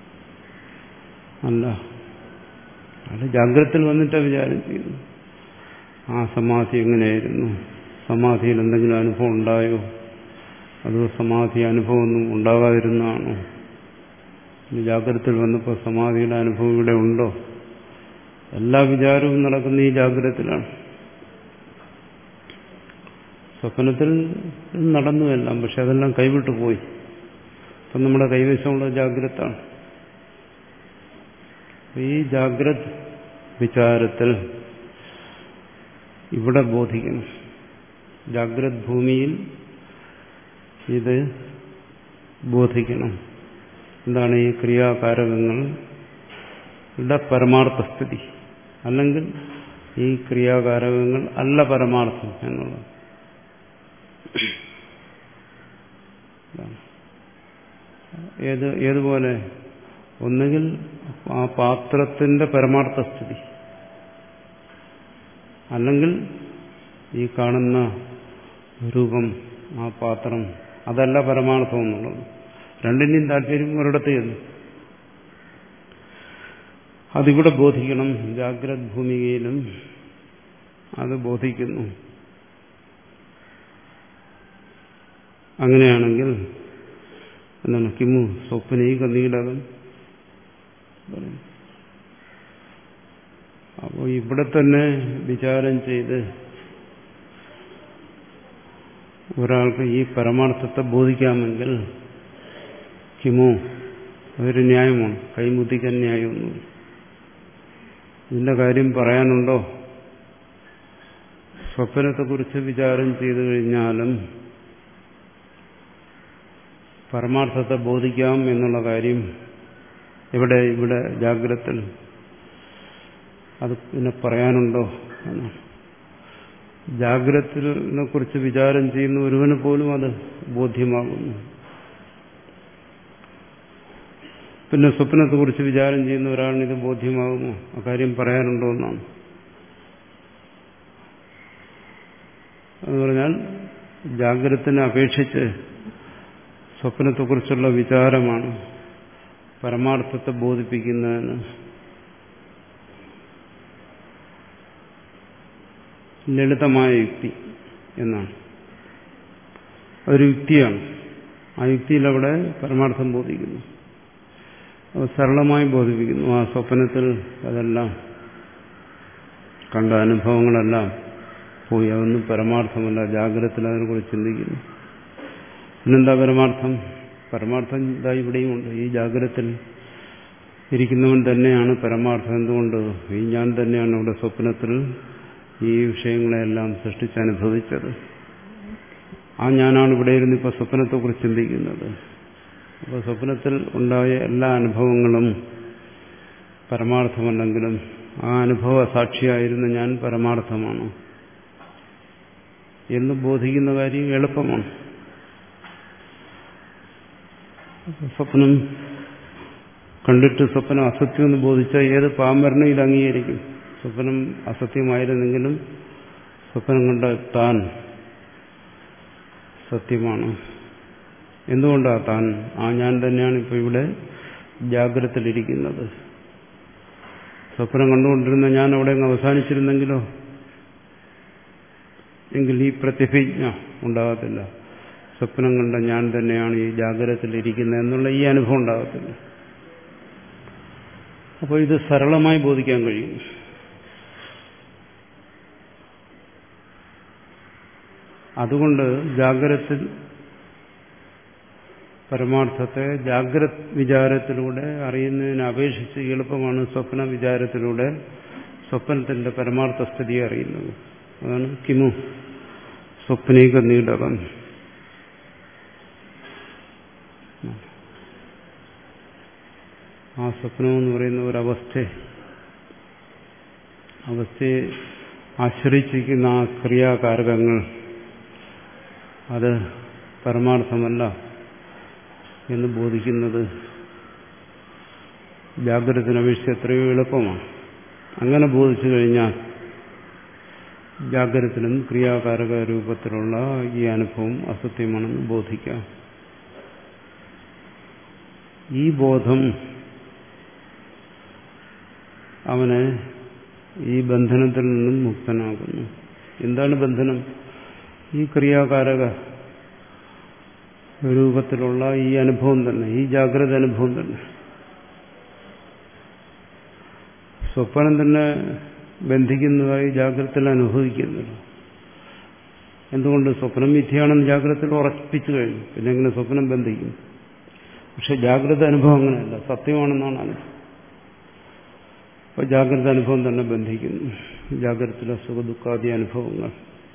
അല്ല, അയാൾ ജാഗ്രതത്തിൽ വന്നിട്ടാണ് വിചാരം ചെയ്യുന്നത്. ആ സമാധി എങ്ങനെയായിരുന്നു, സമാധിയിൽ എന്തെങ്കിലും അനുഭവം ഉണ്ടായോ, അതോ സമാധി അനുഭവമൊന്നും ഉണ്ടാകാതിരുന്നതാണോ, ജാഗ്രതത്തിൽ വന്നപ്പോൾ സമാധിയുടെ അനുഭവം ഇവിടെ ഉണ്ടോ? എല്ലാ വിചാരവും നടക്കുന്ന ഈ ജാഗ്രതത്തിലാണ്. സ്വപ്നത്തിൽ നടന്നു എല്ലാം, പക്ഷെ അതെല്ലാം കൈവിട്ടു പോയി. അപ്പം നമ്മുടെ കൈവശമുള്ള ജാഗ്രതാണ്. ഈ ജാഗ്രത് വിചാരത്തിൽ ഇവിടെ ബോധിക്കണം. ജാഗ്രത് ഭൂമിയിൽ ഇത് ബോധിക്കണം. എന്താണ് ഈ ക്രിയാകാരകങ്ങളുടെ പരമാർത്ഥസ്ഥിതി, അല്ലെങ്കിൽ ഈ ക്രിയാകാരകങ്ങൾ അല്ല പരമാർത്ഥം എന്നുള്ളത്. ഏത് ഏതുപോലെ ഒന്നുകിൽ ആ പാത്രത്തിന്റെ പരമാർത്ഥസ്ഥിതി, അല്ലെങ്കിൽ ഈ കാണുന്ന രൂപം, ആ പാത്രം, അതല്ല പരമാർത്ഥം എന്നുള്ളത്. രണ്ടിൻ്റെയും താല്പര്യം ഒരിടത്ത് ചെന്നു. അതിവിടെ ബോധിക്കണം. ജാഗ്രത് ഭൂമികയിലും അത് ബോധിക്കുന്നു. അങ്ങനെയാണെങ്കിൽ എന്താണ് കിമു സ്വപ്നൈക നീടകം പറയും. അപ്പോൾ ഇവിടെ തന്നെ വിചാരം ചെയ്ത് ഒരാൾക്ക് ഈ പരമാർത്ഥത്തെ ബോധിക്കാമെങ്കിൽ കിമു അതൊരു ന്യായമാണ്. കൈമുദ്ദിക്കാൻ ന്യായമൊന്നും. ഇതിന്റെ കാര്യം പറയാനുണ്ടോ? സ്വപ്നത്തെക്കുറിച്ച് വിചാരം ചെയ്തു കഴിഞ്ഞാലും പരമാർത്ഥത്തെ ബോധിക്കാം എന്നുള്ള കാര്യം ഇവിടെ ഇവിടെ ജാഗ്രതത്തിൽ അത് പിന്നെ പറയാനുണ്ടോ എന്നാണ്. ജാഗ്രതത്തിനെ കുറിച്ച് വിചാരം ചെയ്യുന്ന ഒരുവന് പോലും അത് ബോധ്യമാകുന്നു. പിന്നെ സ്വപ്നത്തെക്കുറിച്ച് വിചാരം ചെയ്യുന്ന ഒരാളിന് ഇത് ബോധ്യമാകുമോ? അക്കാര്യം പറയാനുണ്ടോ എന്നാണ്. എന്ന് പറഞ്ഞാൽ ജാഗ്രതത്തിനെ അപേക്ഷിച്ച് സ്വപ്നത്തെക്കുറിച്ചുള്ള വിചാരമാണ് പരമാർത്ഥത്തെ ബോധിപ്പിക്കുന്നതിന് ലളിതമായ യുക്തി എന്നാണ്. അതൊരു യുക്തിയാണ്. ആ യുക്തിയിൽ അവിടെ പരമാർത്ഥം ബോധിക്കുന്നു, സരളമായി ബോധിപ്പിക്കുന്നു. ആ സ്വപ്നത്തിൽ അതെല്ലാം കണ്ട അനുഭവങ്ങളെല്ലാം പോയി, അതൊന്നും പരമാർത്ഥമല്ല. ജാഗ്രതത്തിൽ അതിനെക്കുറിച്ച് ചിന്തിക്കുന്നു. പിന്നെന്താ പരമാർത്ഥം? പരമാർത്ഥം ഇതാ ഇവിടെയുമുണ്ട്. ഈ ജാഗ്രതത്തിൽ ഇരിക്കുന്നവൻ തന്നെയാണ് പരമാർത്ഥം. എന്തുകൊണ്ട്? ഈ ഞാൻ തന്നെയാണ് ഇവിടെ സ്വപ്നത്തിൽ ഈ വിഷയങ്ങളെല്ലാം സൃഷ്ടിച്ചനുഭവിച്ചത്. ആ ഞാനാണ് ഇവിടെ ഇരുന്ന് ഇപ്പോൾ സ്വപ്നത്തെക്കുറിച്ച് ചിന്തിക്കുന്നത്. അപ്പോൾ സ്വപ്നത്തിൽ ഉണ്ടായ എല്ലാ അനുഭവങ്ങളും പരമാർത്ഥമല്ലെങ്കിലും ആ അനുഭവ സാക്ഷിയായിരുന്ന ഞാൻ പരമാർത്ഥമാണ് എന്ന് ബോധിക്കുന്ന കാര്യം എളുപ്പമാണ്. സ്വപ്നം കണ്ടിട്ട് സ്വപ്നം അസത്യം എന്ന് ബോധിച്ചാൽ ഏത് പാമരനും ഇത് അംഗീകരിക്കും. സ്വപ്നം അസത്യമായിരുന്നെങ്കിലും സ്വപ്നം കണ്ട താൻ സത്യമാണ്. എന്തുകൊണ്ടാ താൻ? ആ ഞാൻ തന്നെയാണ് ഇപ്പോൾ ഇവിടെ ജാഗ്രതയിലിരിക്കുന്നത്. സ്വപ്നം കണ്ടുകൊണ്ടിരുന്ന ഞാൻ അവിടെ അങ്ങ് അവസാനിച്ചിരുന്നെങ്കിലോ എങ്കിൽ ഈ പ്രതിഭിജ്ഞ ഉണ്ടാകത്തില്ല. സ്വപ്നം കണ്ട ഞാൻ തന്നെയാണ് ഈ ജാഗ്രതയിലിരിക്കുന്നത് എന്നുള്ള ഈ അനുഭവം ഉണ്ടാകത്തില്ല. അപ്പോൾ ഇത് സരളമായി ബോധിക്കാൻ കഴിയും. അതുകൊണ്ട് ജാഗ്രത പരമാർത്ഥത്തെ ജാഗ്രത് വിചാരത്തിലൂടെ അറിയുന്നതിന് അപേക്ഷിച്ച് എളുപ്പമാണ് സ്വപ്ന വിചാരത്തിലൂടെ സ്വപ്നത്തിന്റെ പരമാർത്ഥ സ്ഥിതി അറിയുന്നത്. അതാണ് കിമു സ്വപ്നീക നീടകം. ആ സ്വപ്നം എന്ന് പറയുന്ന ഒരവസ്ഥ, അവസ്ഥയെ ആശ്രയിച്ചിരിക്കുന്ന ആ ക്രിയാകാരകങ്ങൾ അത് പരമാർത്ഥമല്ല എന്ന് ബോധിക്കുന്നത് ജാഗ്രതത്തിനെ അപേക്ഷിച്ച് എത്രയോ എളുപ്പമാണ്. അങ്ങനെ ബോധിച്ചു കഴിഞ്ഞാൽ ജാഗ്രതത്തിലും ക്രിയാകാരക രൂപത്തിലുള്ള ഈ അനുഭവം അസത്യമാണെന്ന് ബോധിക്കാം. ഈ ബോധം അവനെ ഈ ബന്ധനത്തിൽ നിന്നും മുക്തനാകുന്നു. എന്താണ് ബന്ധനം? ഈ ക്രിയാകാരക രൂപത്തിലുള്ള ഈ അനുഭവം തന്നെ, ഈ ജാഗ്രത അനുഭവം തന്നെ. സ്വപ്നം തന്നെ ബന്ധിക്കുന്നതായി ജാഗ്രതയിൽ അനുഭവിക്കുന്നില്ല. എന്തുകൊണ്ട്? സ്വപ്നം മിഥ്യയാണെന്ന് ജാഗ്രതയിൽ ഉറപ്പിച്ചു കഴിഞ്ഞു. പിന്നെ എങ്ങനെ സ്വപ്നം ബന്ധിക്കും? പക്ഷെ ജാഗ്രത അനുഭവം അങ്ങനെയല്ല, സത്യമാണെന്നാണ് അനുഭവം. അപ്പോൾ ജാഗ്രത അനുഭവം തന്നെ ബന്ധിക്കുന്നു. ജാഗ്രതത്തിലെ സുഖദുഃഖാദി അനുഭവങ്ങൾ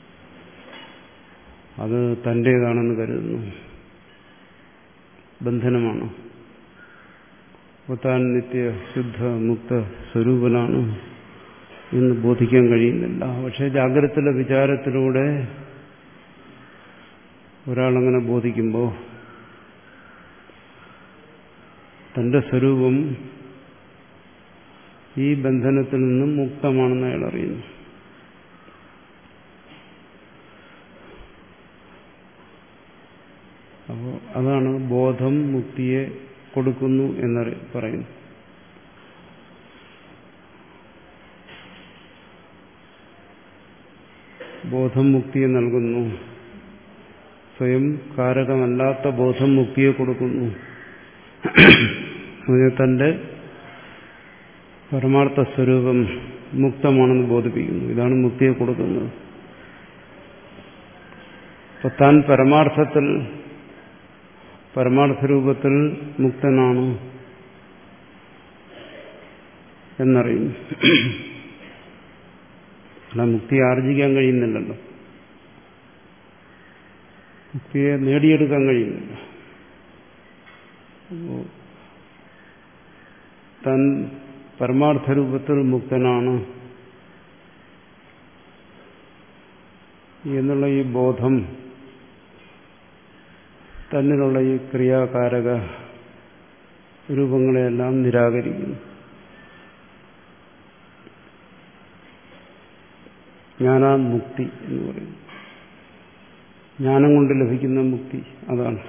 അത് തന്റേതാണെന്ന് കരുതുന്നു. ബന്ധനമാണ്. അപ്പോൾ താൻ നിത്യ ശുദ്ധ മുക്ത സ്വരൂപനാണ് എന്ന് ബോധിക്കാൻ കഴിയുന്നില്ല. പക്ഷെ ജാഗ്രതത്തിലെ വിചാരത്തിലൂടെ ഒരാളങ്ങനെ ബോധിക്കുമ്പോൾ തന്റെ സ്വരൂപം ഈ ബന്ധനത്തിൽ നിന്നും മുക്തമാണെന്ന് അയാൾ അറിയുന്നു. അപ്പോൾ അതാണ് ബോധം മുക്തിയെ കൊടുക്കുന്നു എന്ന് പറയുന്നു. ബോധം മുക്തിയെ നൽകുന്നു. സ്വയം കാരകമല്ലാത്ത ബോധം മുക്തിയെ കൊടുക്കുന്നു. തന്റെ പരമാർത്ഥ സ്വരൂപം മുക്തമാണെന്ന് ബോധിപ്പിക്കുന്നു. ഇതാണ് മുക്തിയെ കൊടുക്കുന്നത്. അപ്പൊ താൻ പരമാർത്ഥത്തിൽ പരമാർത്ഥ രൂപത്തിൽ മുക്തനാണ് എന്നറിയുന്നു. അല്ല, മുക്തി ആർജിക്കാൻ കഴിയുന്നില്ലല്ലോ, മുക്തിയെ നേടിയെടുക്കാൻ കഴിയുന്നില്ല. താൻ പരമാർത്ഥ രൂപത്തിൽ മുക്തനാണ് എന്നുള്ള ഈ ബോധം തന്നിലുള്ള ഈ ക്രിയാകാരക രൂപങ്ങളെയെല്ലാം നിരാകരിക്കുന്നു. ജ്ഞാനാമുക്തി എന്ന് പറയുന്നു. ജ്ഞാനം കൊണ്ട് ലഭിക്കുന്ന മുക്തി അതാണ്.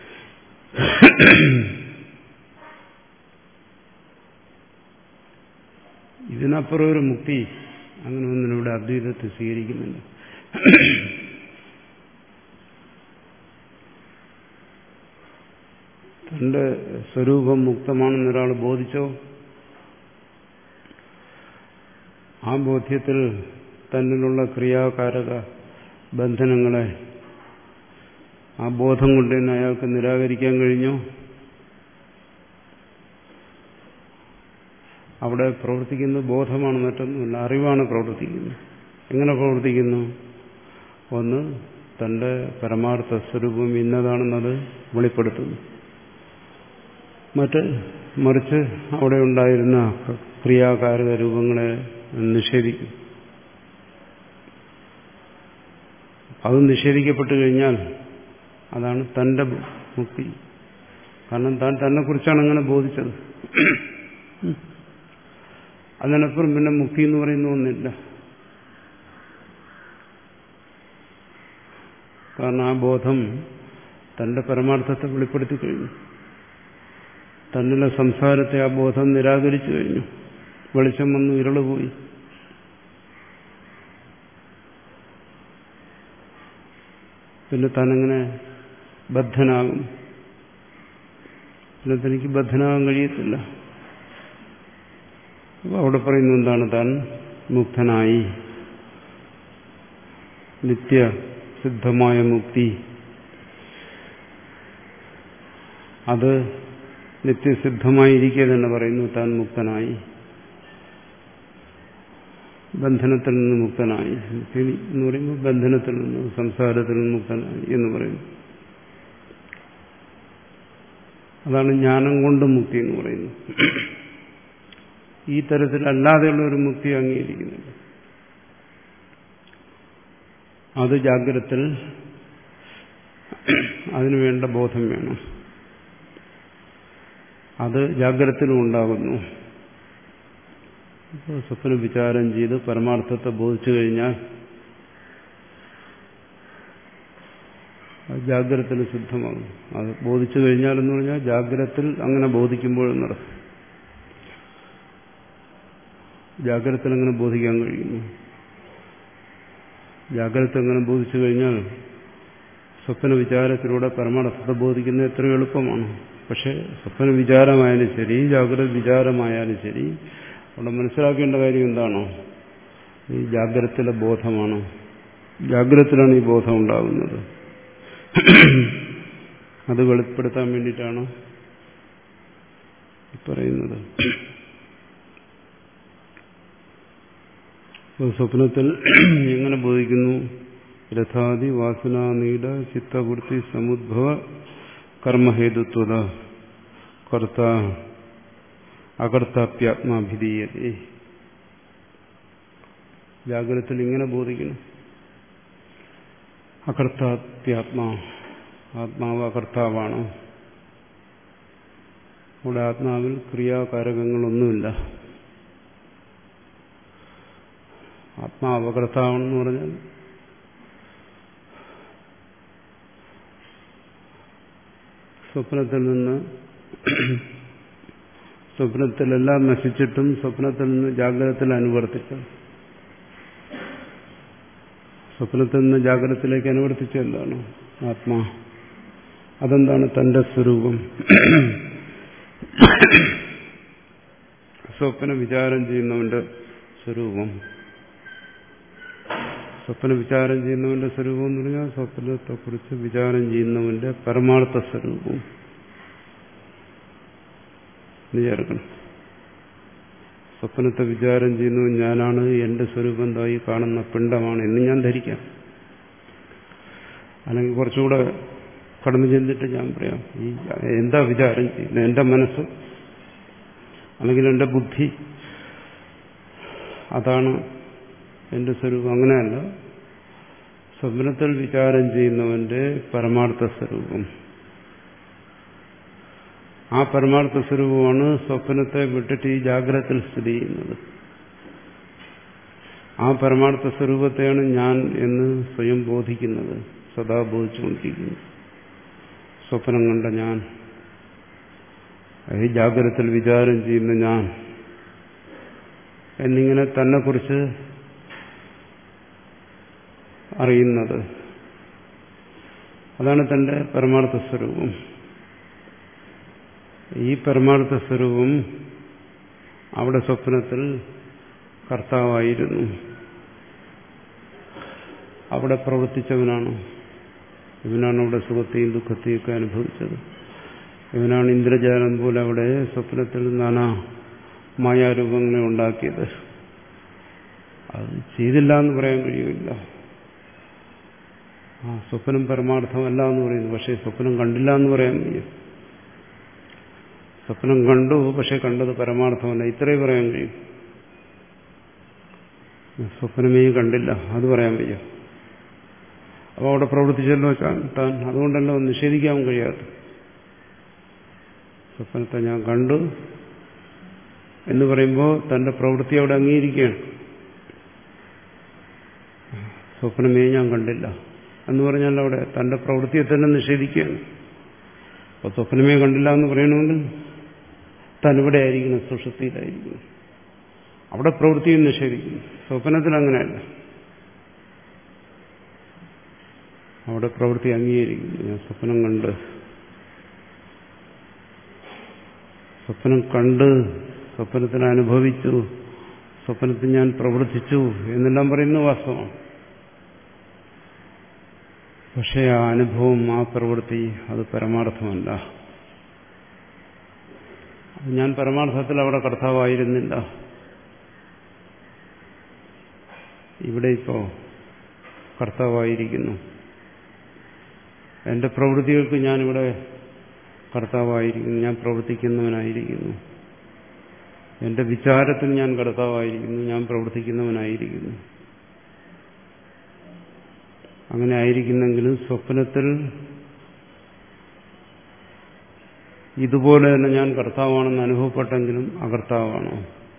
ഇതിനപ്പുറം ഒരു മുക്തി അങ്ങനെ ഒന്നിനും ഇവിടെ അദ്വൈതത്തെ സ്വീകരിക്കുന്നില്ല. തന്റെ സ്വരൂപം മുക്തമാണെന്നൊരാൾ ബോധിച്ചോ, ആ ബോധ്യത്തിൽ തന്നിലുള്ള ക്രിയാകാരക ബന്ധനങ്ങളെ ആ ബോധം കൊണ്ട് തന്നെ അയാൾക്ക് നിരാകരിക്കാൻ കഴിഞ്ഞോ, അവിടെ പ്രവർത്തിക്കുന്നത് ബോധമാണ്, മറ്റൊന്നുമില്ല, അറിവാണ് പ്രവർത്തിക്കുന്നത്. എങ്ങനെ പ്രവർത്തിക്കുന്നു? ഒന്ന്, തന്റെ പരമാർത്ഥ സ്വരൂപം ഇന്നതാണെന്നത് വെളിപ്പെടുത്തുന്നു. മറ്റ് മറിച്ച് അവിടെ ഉണ്ടായിരുന്ന ക്രിയാകാരക രൂപങ്ങളെ നിഷേധിക്കും. അത് നിഷേധിക്കപ്പെട്ടു കഴിഞ്ഞാൽ അതാണ് തന്റെ മുക്തി. കാരണം താൻ തന്നെ കുറിച്ചാണ് അങ്ങനെ ബോധിച്ചത്. അതിനപ്പുറം പിന്നെ മുക്തി എന്ന് പറയുന്ന ഒന്നില്ല. കാരണം ആ ബോധം തന്റെ പരമാർത്ഥത്തെ വെളിപ്പെടുത്തി കഴിഞ്ഞു. തന്നിലെ സംസാരത്തെ ആ ബോധം നിരാകരിച്ചു കഴിഞ്ഞു. വെളിച്ചം വന്നു, ഇരുള് പോയി. പിന്നെ താനെങ്ങനെ ബദ്ധനാകും? പിന്നെ തനിക്ക് ബദ്ധനാകാൻ കഴിയത്തില്ല. അപ്പോൾ അവിടെ പറയുന്നത് എന്താണ്? താൻ മുക്തനായി. നിത്യസിദ്ധമായ മുക്തി, അത് നിത്യസിദ്ധമായിരിക്കെ തന്നെ പറയുന്നു താൻ മുക്തനായി, ബന്ധനത്തിൽ നിന്ന് മുക്തനായി. മുക്തി എന്ന് പറയുമ്പോൾ ബന്ധനത്തിൽ നിന്ന്, സംസാരത്തിൽ നിന്ന് മുക്തനായി എന്ന് പറയുന്നു. അതാണ് ജ്ഞാനം കൊണ്ട് മുക്തി എന്ന് പറയുന്നത്. ഈ തരത്തിലല്ലാതെയുള്ള ഒരു മുക്തി അംഗീകരിക്കുന്നില്ല. അത് ജാഗ്രതത്തിൽ അതിനുവേണ്ട ബോധം വേണം. അത് ജാഗ്രതത്തിലും ഉണ്ടാകുന്നു. ഇപ്പോൾ സ്വപ്നം വിചാരം ചെയ്ത് പരമാർത്ഥത്തെ ബോധിച്ചു കഴിഞ്ഞാൽ ജാഗ്രതത്തിൽ സിദ്ധമാകും. അത് ബോധിച്ചു കഴിഞ്ഞാലെന്ന് പറഞ്ഞാൽ ജാഗ്രതത്തിൽ അങ്ങനെ ബോധിക്കുമ്പോഴും നടക്കും. ജാഗ്രതത്തിൽ അങ്ങനെ ബോധിക്കാൻ കഴിയുന്നു. ജാഗ്രത അങ്ങനെ ബോധിച്ചു കഴിഞ്ഞാൽ സ്വപ്ന വിചാരത്തിലൂടെ പരമാർത്ഥത്തെ ബോധിക്കുന്നത് എത്രയോ എളുപ്പമാണ്. പക്ഷെ സ്വപ്ന വിചാരമായാലും ശരി, ജാഗ്രത വിചാരമായാലും ശരി, അവിടെ മനസ്സിലാക്കേണ്ട കാര്യം എന്താണോ? ഈ ജാഗ്രതത്തിലെ ബോധമാണ്. ജാഗ്രതത്തിലാണ് ഈ ബോധം ഉണ്ടാകുന്നത്. അത് വെളിപ്പെടുത്താൻ വേണ്ടിയിട്ടാണ് പറയുന്നത്. സ്വപ്നത്തിൽ എങ്ങനെ ബോധിക്കുന്നു? രഥാദി വാസനാനീട ചിത്തവൃത്തി സമുദ്ഭവ കർമ്മഹേതുത്വത കർത്ത അകർത്താപ്യാത്മാഭിധീയതേ. ജാഗ്രതത്തിൽ ഇങ്ങനെ ബോധിക്കണം. അകർത്താപ്യാത്മാ, ആത്മാവ് അകർത്താവാണ്. അവിടെ ആത്മാവിൽ ക്രിയാകാരകങ്ങളൊന്നുമില്ല. ആത്മാവ് അകർത്താവെന്ന് പറഞ്ഞാൽ സ്വപ്നത്തിൽ നിന്ന് സ്വപ്നത്തിലെല്ലാം നശിച്ചിട്ടും സ്വപ്നത്തിൽ നിന്ന് ജാഗ്രതത്തിൽ അനുവർത്തിച്ചു. സ്വപ്നത്തിൽ നിന്ന് ജാഗ്രതത്തിലേക്ക് അനുവർത്തിച്ച എന്താണ്? ആത്മാ. അതെന്താണ്? തന്റെ സ്വരൂപം. സ്വപ്ന വിചാരം ചെയ്യുന്നവന്റെ സ്വരൂപം. സ്വപ്ന വിചാരം ചെയ്യുന്നവന്റെ സ്വരൂപം എന്ന് പറഞ്ഞാൽ സ്വപ്നത്തെക്കുറിച്ച് വിചാരം ചെയ്യുന്നവന്റെ പരമാർത്ഥ സ്വരൂപം ചേർക്കണം. സ്വപ്നത്തെ വിചാരം ചെയ്യുന്നവൻ ഞാനാണ്, എന്റെ സ്വരൂപം എന്തായി കാണുന്ന പിണ്ഡമാണ് എന്ന് ഞാൻ ധരിക്കാം. അല്ലെങ്കിൽ കുറച്ചുകൂടെ കടന്നു ചെന്നിട്ട് ഞാൻ പറയാം, ഈ എന്താ വിചാരം ചെയ്യുന്നത്? എന്റെ മനസ്സ് അല്ലെങ്കിൽ എന്റെ ബുദ്ധി, അതാണ് എന്റെ സ്വരൂപം. അങ്ങനെയല്ല, സ്വപ്നത്തിൽ വിചാരം ചെയ്യുന്നവന്റെ പരമാർത്ഥ സ്വരൂപം. ആ പരമാർത്ഥ സ്വരൂപമാണ് സ്വപ്നത്തെ വിട്ടിട്ട് ഈ ജാഗ്രതത്തിൽ സ്ഥിതി ചെയ്യുന്നത്. ആ പരമാർത്ഥ സ്വരൂപത്തെയാണ് ഞാൻ എന്ന് സ്വയം ബോധിക്കുന്നത്, സദാ ബോധിച്ചുകൊണ്ടിരിക്കുന്നു. സ്വപ്നം കണ്ട ഞാൻ, ഈ ജാഗ്രതത്തിൽ വിചാരം ചെയ്യുന്ന ഞാൻ എന്നിങ്ങനെ തന്നെക്കുറിച്ച് അറിയുന്നത്, അതാണ് തന്റെ പരമാർത്ഥ സ്വരൂപം. ഈ പരമാർത്ഥ സ്വരൂപം അവിടെ സ്വപ്നത്തിൽ കർത്താവായിരുന്നു. അവിടെ പ്രവർത്തിച്ചവനാണ്. ഇവനാണ് അവിടെ സുഖത്തെയും ദുഃഖത്തെയും ഒക്കെ അനുഭവിച്ചത്. ഇവനാണ് ഇന്ദ്രജാലം പോലെ അവിടെ സ്വപ്നത്തിൽ നാനാ മായാരൂപങ്ങളെ ഉണ്ടാക്കിയത്. അത് ചെയ്തില്ല എന്ന് പറയാൻ കഴിയില്ല. ആ സ്വപ്നം പരമാർത്ഥമല്ല എന്ന് പറയുന്നു, പക്ഷേ സ്വപ്നം കണ്ടില്ല എന്ന് പറയാൻ കഴിയും. സ്വപ്നം കണ്ടു, പക്ഷെ കണ്ടത് പരമാർത്ഥമല്ല, ഇത്രയും പറയാൻ കഴിയും. സ്വപ്നമേ കണ്ടില്ല, അത് പറയാൻ വയ്യ. അപ്പോൾ അവിടെ പ്രവർത്തിച്ചല്ലോ താൻ, അതുകൊണ്ടല്ലോ നിഷേധിക്കാൻ കഴിയാത്ത. സ്വപ്നത്തെ ഞാൻ കണ്ടു എന്ന് പറയുമ്പോൾ തന്റെ പ്രവൃത്തി അവിടെ അംഗീകരിക്കുകയാണ്. സ്വപ്നമേ ഞാൻ കണ്ടില്ല എന്ന് പറഞ്ഞാൽ അവിടെ തന്റെ പ്രവൃത്തിയെ തന്നെ നിഷേധിക്കുകയാണ്. അപ്പോൾ സ്വപ്നമേ കണ്ടില്ല എന്ന് പറയണമെങ്കിൽ താൻ ഇവിടെ ആയിരിക്കണം, സുഷുപ്തിയിലായിരിക്കണം. അവിടെ പ്രവൃത്തിയും നിഷേധിക്കുന്നു. സ്വപ്നത്തിൽ അങ്ങനെയല്ല, അവിടെ പ്രവൃത്തി അംഗീകരിക്കുന്നു. ഞാൻ സ്വപ്നം കണ്ട്, സ്വപ്നം കണ്ട്, സ്വപ്നത്തിൽ അനുഭവിച്ചു, സ്വപ്നത്തിൽ ഞാൻ പ്രവർത്തിച്ചു എന്നെല്ലാം പറയുന്നത് വാസ്തവമാണ്. പക്ഷേ ആ അനുഭവം, ആ പ്രവൃത്തി അത് പരമാർത്ഥമല്ല. ഞാൻ പരമാർത്ഥത്തിൽ അവിടെ കർത്താവായിരുന്നില്ല. ഇവിടെ ഇപ്പോ കർത്താവായിരിക്കുന്നു. എന്റെ പ്രവൃത്തികൾക്ക് ഞാനിവിടെ കർത്താവായിരിക്കുന്നു, ഞാൻ പ്രവർത്തിക്കുന്നവനായിരിക്കുന്നു. എന്റെ വിചാരത്തിന് ഞാൻ കർത്താവായിരിക്കുന്നു, ഞാൻ പ്രവർത്തിക്കുന്നവനായിരിക്കുന്നു. അങ്ങനെ ആയിരിക്കുന്നെങ്കിലും സ്വപ്നത്തിൽ ഇതുപോലെ തന്നെ ഞാൻ കർത്താവാണെന്ന് അനുഭവപ്പെട്ടെങ്കിലും അകർത്താവാണോ?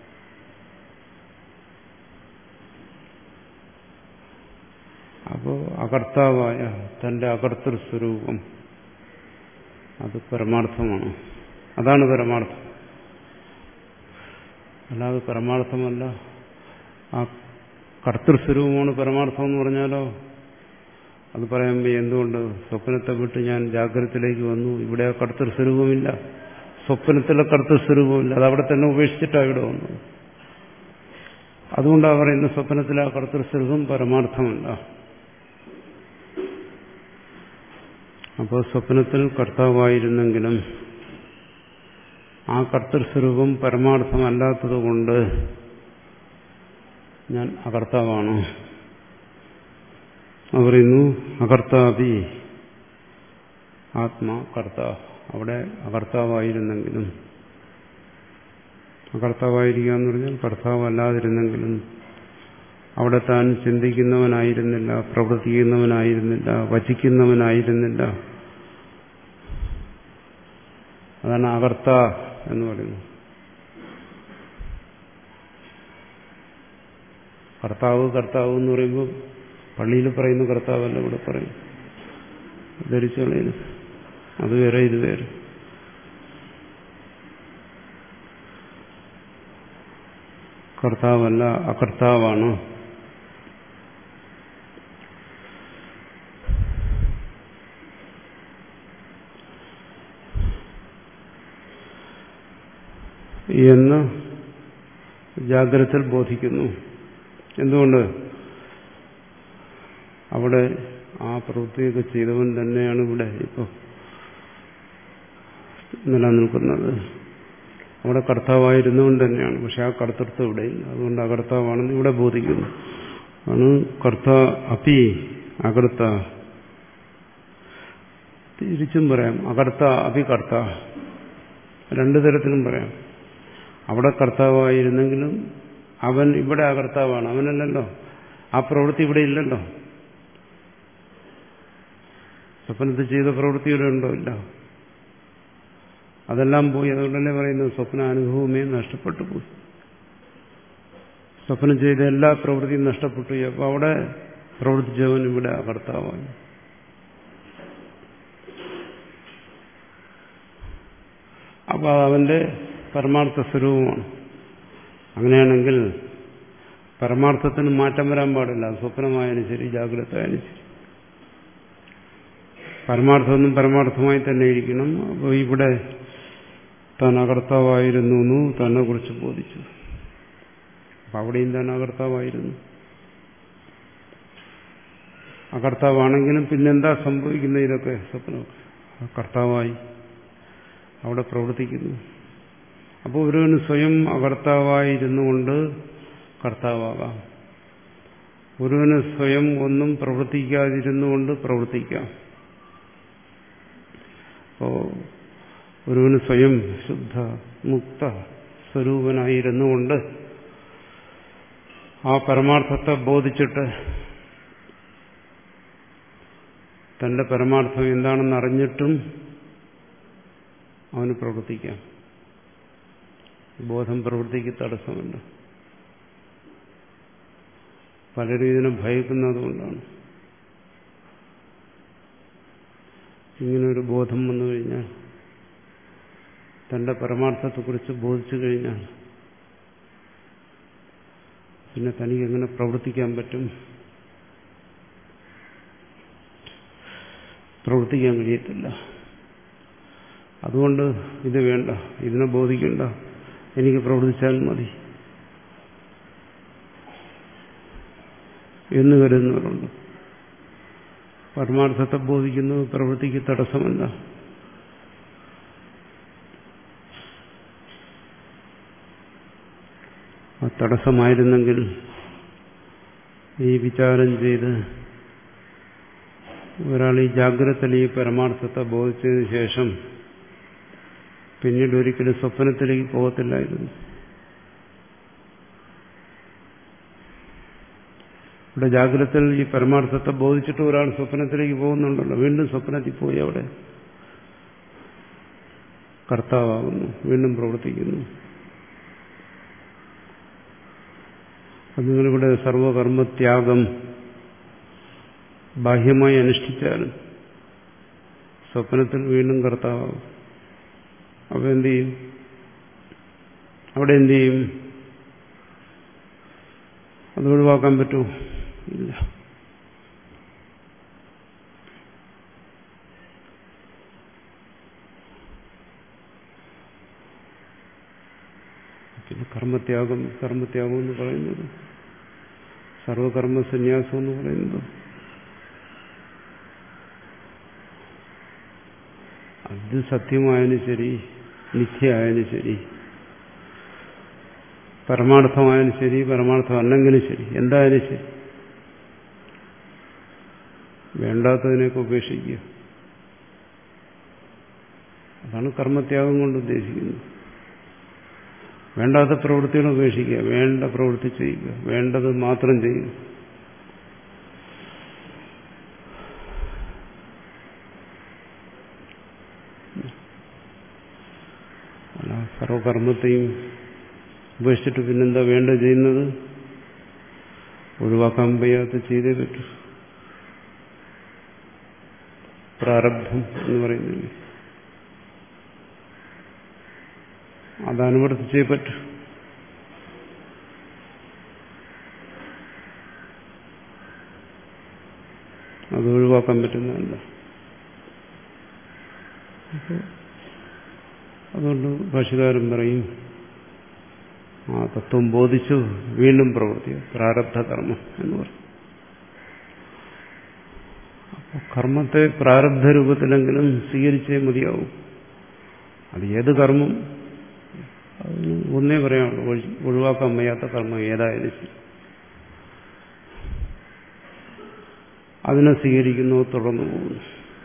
അപ്പോൾ അകർത്താവായ തന്റെ അകർത്തൃ സ്വരൂപം അത് പരമാർത്ഥമാണ്. അതാണ് പരമാർത്ഥം. അല്ലാതെ പരമാർത്ഥമല്ല. ആ കർത്തൃസ്വരൂപമാണ് പരമാർത്ഥം എന്ന് പറഞ്ഞാലോ അത് പറയുമ്പോൾ എന്തുകൊണ്ട് സ്വപ്നത്തെ വിട്ട് ഞാൻ ജാഗ്രതത്തിലേക്ക് വന്നു, ഇവിടെ ആ കർത്തൃസ്വരൂപമില്ല, സ്വപ്നത്തിലെ കർത്തൃസ്വരൂപമില്ല, അത് അവിടെ തന്നെ ഉപേക്ഷിച്ചിട്ടാണ് ഇവിടെ വന്നത്. അതുകൊണ്ടാണ് പറയുന്നത് സ്വപ്നത്തിലെ ആ കർത്തൃസ്വരൂപം പരമാർത്ഥമല്ല. അപ്പോൾ സ്വപ്നത്തിൽ കർത്താവായിരുന്നെങ്കിലും ആ കർത്തൃസ്വരൂപം പരമാർത്ഥമല്ലാത്തതുകൊണ്ട് ഞാൻ അകർത്താവാണ്. പറയുന്നു അകർത്താപി ആത്മാ കർത്ത. അവിടെ അകർത്താവായിരുന്നെങ്കിലും, അകർത്താവായിരിക്കുക എന്ന് പറഞ്ഞാൽ കർത്താവല്ലാതിരുന്നെങ്കിലും അവിടെ താൻ ചിന്തിക്കുന്നവനായിരുന്നില്ല, പ്രവർത്തിക്കുന്നവനായിരുന്നില്ല, വചിക്കുന്നവനായിരുന്നില്ല. അതാണ് അകർത്ത എന്ന് പറയുന്നത്. കർത്താവ് കർത്താവ് എന്ന് പറയുമ്പോൾ പള്ളിയിൽ പറയുന്ന കർത്താവല്ല ഇവിടെ പറയും, ധരിച്ചോളയിൽ അത് വേറെ ഇത് വേറെ. കർത്താവല്ല, അകർത്താവാണ്. എന്ന് ജാഗ്രതയിൽ ബോധിക്കുന്നു. എന്തുകൊണ്ട്? അവിടെ ആ പ്രവൃത്തിയൊക്കെ ചെയ്തവൻ തന്നെയാണ് ഇവിടെ ഇപ്പോൾ നിലനിൽക്കുന്നത്. അവിടെ കർത്താവായിരുന്നവൻ തന്നെയാണ്. പക്ഷെ ആ കർത്തൃത്വം ഇവിടെയില്ല. അതുകൊണ്ട് അകർത്താവാണെന്ന് ഇവിടെ ബോധിക്കുന്നു. ആണ് കർത്ത അപി അകർത്ത. തിരിച്ചും പറയാം അകർത്ത അപി കർത്ത, രണ്ടു തരത്തിലും പറയാം. അവിടെ കർത്താവായിരുന്നെങ്കിലും അവൻ ഇവിടെ അകർത്താവാണ്. അവനല്ലല്ലോ, ആ പ്രവൃത്തി ഇവിടെ ഇല്ലല്ലോ. സ്വപ്നത്തിൽ ചെയ്ത പ്രവൃത്തി ഇവിടെ ഉണ്ടോ? ഇല്ല. അതെല്ലാം പോയി. അതുകൊണ്ടല്ലേ പറയുന്നത് സ്വപ്നാനുഭവമേ നഷ്ടപ്പെട്ടു പോയി. സ്വപ്നം ചെയ്ത എല്ലാ പ്രവൃത്തിയും നഷ്ടപ്പെട്ടു. അപ്പോൾ അവിടെ പ്രവർത്തിച്ചവൻ ഇവിടെ അകർത്താവാണ്. അപ്പോൾ അവന്റെ പരമാർത്ഥ സ്വരൂപമാണ്. അങ്ങനെയാണെങ്കിൽ പരമാർത്ഥത്തിന് മാറ്റം വരാൻ പാടില്ല. സ്വപ്നമായാലും ശരി, ജാഗ്രത ആയാലും ശരി, പരമാർത്ഥമൊന്നും പരമാർത്ഥമായി തന്നെ ഇരിക്കണം. അപ്പോൾ ഇവിടെ താൻ അകർത്താവായിരുന്നു, തന്നെ കുറിച്ച് ബോധിച്ചു. അപ്പം അവിടെയും താൻ അകർത്താവായിരുന്നു. അകർത്താവാണെങ്കിലും പിന്നെന്താ സംഭവിക്കുന്നത്? ഇതൊക്കെ സ്വപ്നമൊക്കെ കർത്താവായി അവിടെ പ്രവർത്തിക്കുന്നു. അപ്പോൾ ഒരുവന് സ്വയം അകർത്താവായിരുന്നു കൊണ്ട് കർത്താവാകാം. ഒരുവന് സ്വയം ഒന്നും പ്രവർത്തിക്കാതിരുന്നുകൊണ്ട് പ്രവർത്തിക്കാം. അപ്പോ ഒരുവന് സ്വയം ശുദ്ധ മുക്ത സ്വരൂപനായിരുന്നുകൊണ്ട് ആ പരമാർത്ഥത്തെ ബോധിച്ചിട്ട് തന്റെ പരമാർത്ഥം എന്താണെന്ന് അറിഞ്ഞിട്ടും അവന് പ്രവർത്തിക്കാം. ബോധം പ്രവൃത്തിക്ക് തടസ്സമല്ല. പലരും ഇതിനെ ഭയക്കുന്നതുകൊണ്ടാണ്. ഇങ്ങനൊരു ബോധം വന്നു കഴിഞ്ഞാൽ, തന്റെ പരമാർത്ഥത്തെക്കുറിച്ച് ബോധിച്ചു കഴിഞ്ഞാൽ പിന്നെ തനിക്ക് എങ്ങനെ പ്രവർത്തിക്കാൻ പറ്റും? പ്രവർത്തിക്കാൻ കഴിയത്തില്ല. അതുകൊണ്ട് ഇത് വേണ്ട, ഇതിനെ ബോധിക്കണ്ട, എനിക്ക് പ്രവർത്തിച്ചാൽ മതി എന്ന് കരുതുന്നവരുണ്ട്. പരമാർത്ഥത്തെ ബോധിക്കുന്നത് പ്രവൃത്തിക്ക് തടസ്സമല്ല. ആ തടസ്സമായിരുന്നെങ്കിൽ ഈ വിചാരം ചെയ്ത് ഒരാൾ ഈ ജാഗ്രതയിൽ ഈ പരമാർത്ഥത്തെ ബോധിച്ചതിന് ശേഷം പിന്നീട് ഒരിക്കലും സ്വപ്നത്തിലേക്ക് പോകത്തില്ലായിരുന്നു. ഇവിടെ ജാഗ്രതയിൽ ഈ പരമാർത്ഥത്തെ ബോധിച്ചിട്ട് ഒരാൾ സ്വപ്നത്തിലേക്ക് പോകുന്നുണ്ടല്ലോ, വീണ്ടും സ്വപ്നത്തിൽ പോയി അവിടെ കർത്താവാകുന്നു, വീണ്ടും പ്രവർത്തിക്കുന്നു. അത് നിങ്ങളിവിടെ സർവകർമ്മത്യാഗം ബാഹ്യമായി അനുഷ്ഠിച്ചാലും സ്വപ്നത്തിൽ വീണ്ടും കർത്താവാകും. അപ്പോൾ എന്ത് ചെയ്യും? അവിടെ എന്ത് ചെയ്യും? അത് ഒഴിവാക്കാൻ പറ്റുമോ? ഇല്ല. പിന്നെ കർമ്മത്യാഗം കർമ്മത്യാഗം എന്ന് പറയുന്നത്, സർവകർമ്മ സന്യാസം എന്ന് പറയുന്നത് അത് സത്യമായാലും ശരി, നിത്യമായാലും ശരി, പരമാർത്ഥമായാലും ശരി, പരമാർത്ഥം അല്ലെങ്കിലും ശരി, എന്തായാലും ശരി, വേണ്ടാത്തതിനെയൊക്കെ ഉപേക്ഷിക്കുക. അതാണ് കർമ്മത്യാഗം കൊണ്ട് ഉദ്ദേശിക്കുന്നത്. വേണ്ടാത്ത പ്രവൃത്തികൾ ഉപേക്ഷിക്കുക, വേണ്ട പ്രവൃത്തി ചെയ്യുക, വേണ്ടത് മാത്രം ചെയ്യുക. അല്ല, സർവകർമ്മത്തെയും ഉപേക്ഷിച്ചിട്ട് പിന്നെന്താ വേണ്ട ചെയ്യുന്നത്? ഒഴിവാക്കാൻ വയ്യാത്ത ചെയ്തേ പറ്റൂ. പ്രാരബ്ധം എന്ന് പറയുന്നില്ലേ, അതനുവർത്തിച്ചേ പറ്റൂ. അത് ഒഴിവാക്കാൻ പറ്റുന്നതല്ല. അതുകൊണ്ട് ഭാഷ്യകാരൻ പറയും, ആ തത്വം ബോധിച്ചു വീണ്ടും പ്രവർത്തിക്കുക, പ്രാരബ്ധ കർമ്മം എന്ന് പറയും. അപ്പോൾ കർമ്മത്തെ പ്രാരബ്ധ രൂപത്തിലെങ്കിലും സ്വീകരിച്ചേ മതിയാവും. അത് ഏത് കർമ്മം, അതിന് ഒന്നേ പറയാനുള്ളൂ, ഒഴിവാക്കാൻ വയ്യാത്ത കർമ്മം ഏതായാലും ശരി, അതിനെ സ്വീകരിക്കുന്നു, തുടർന്നു പോകുന്നു.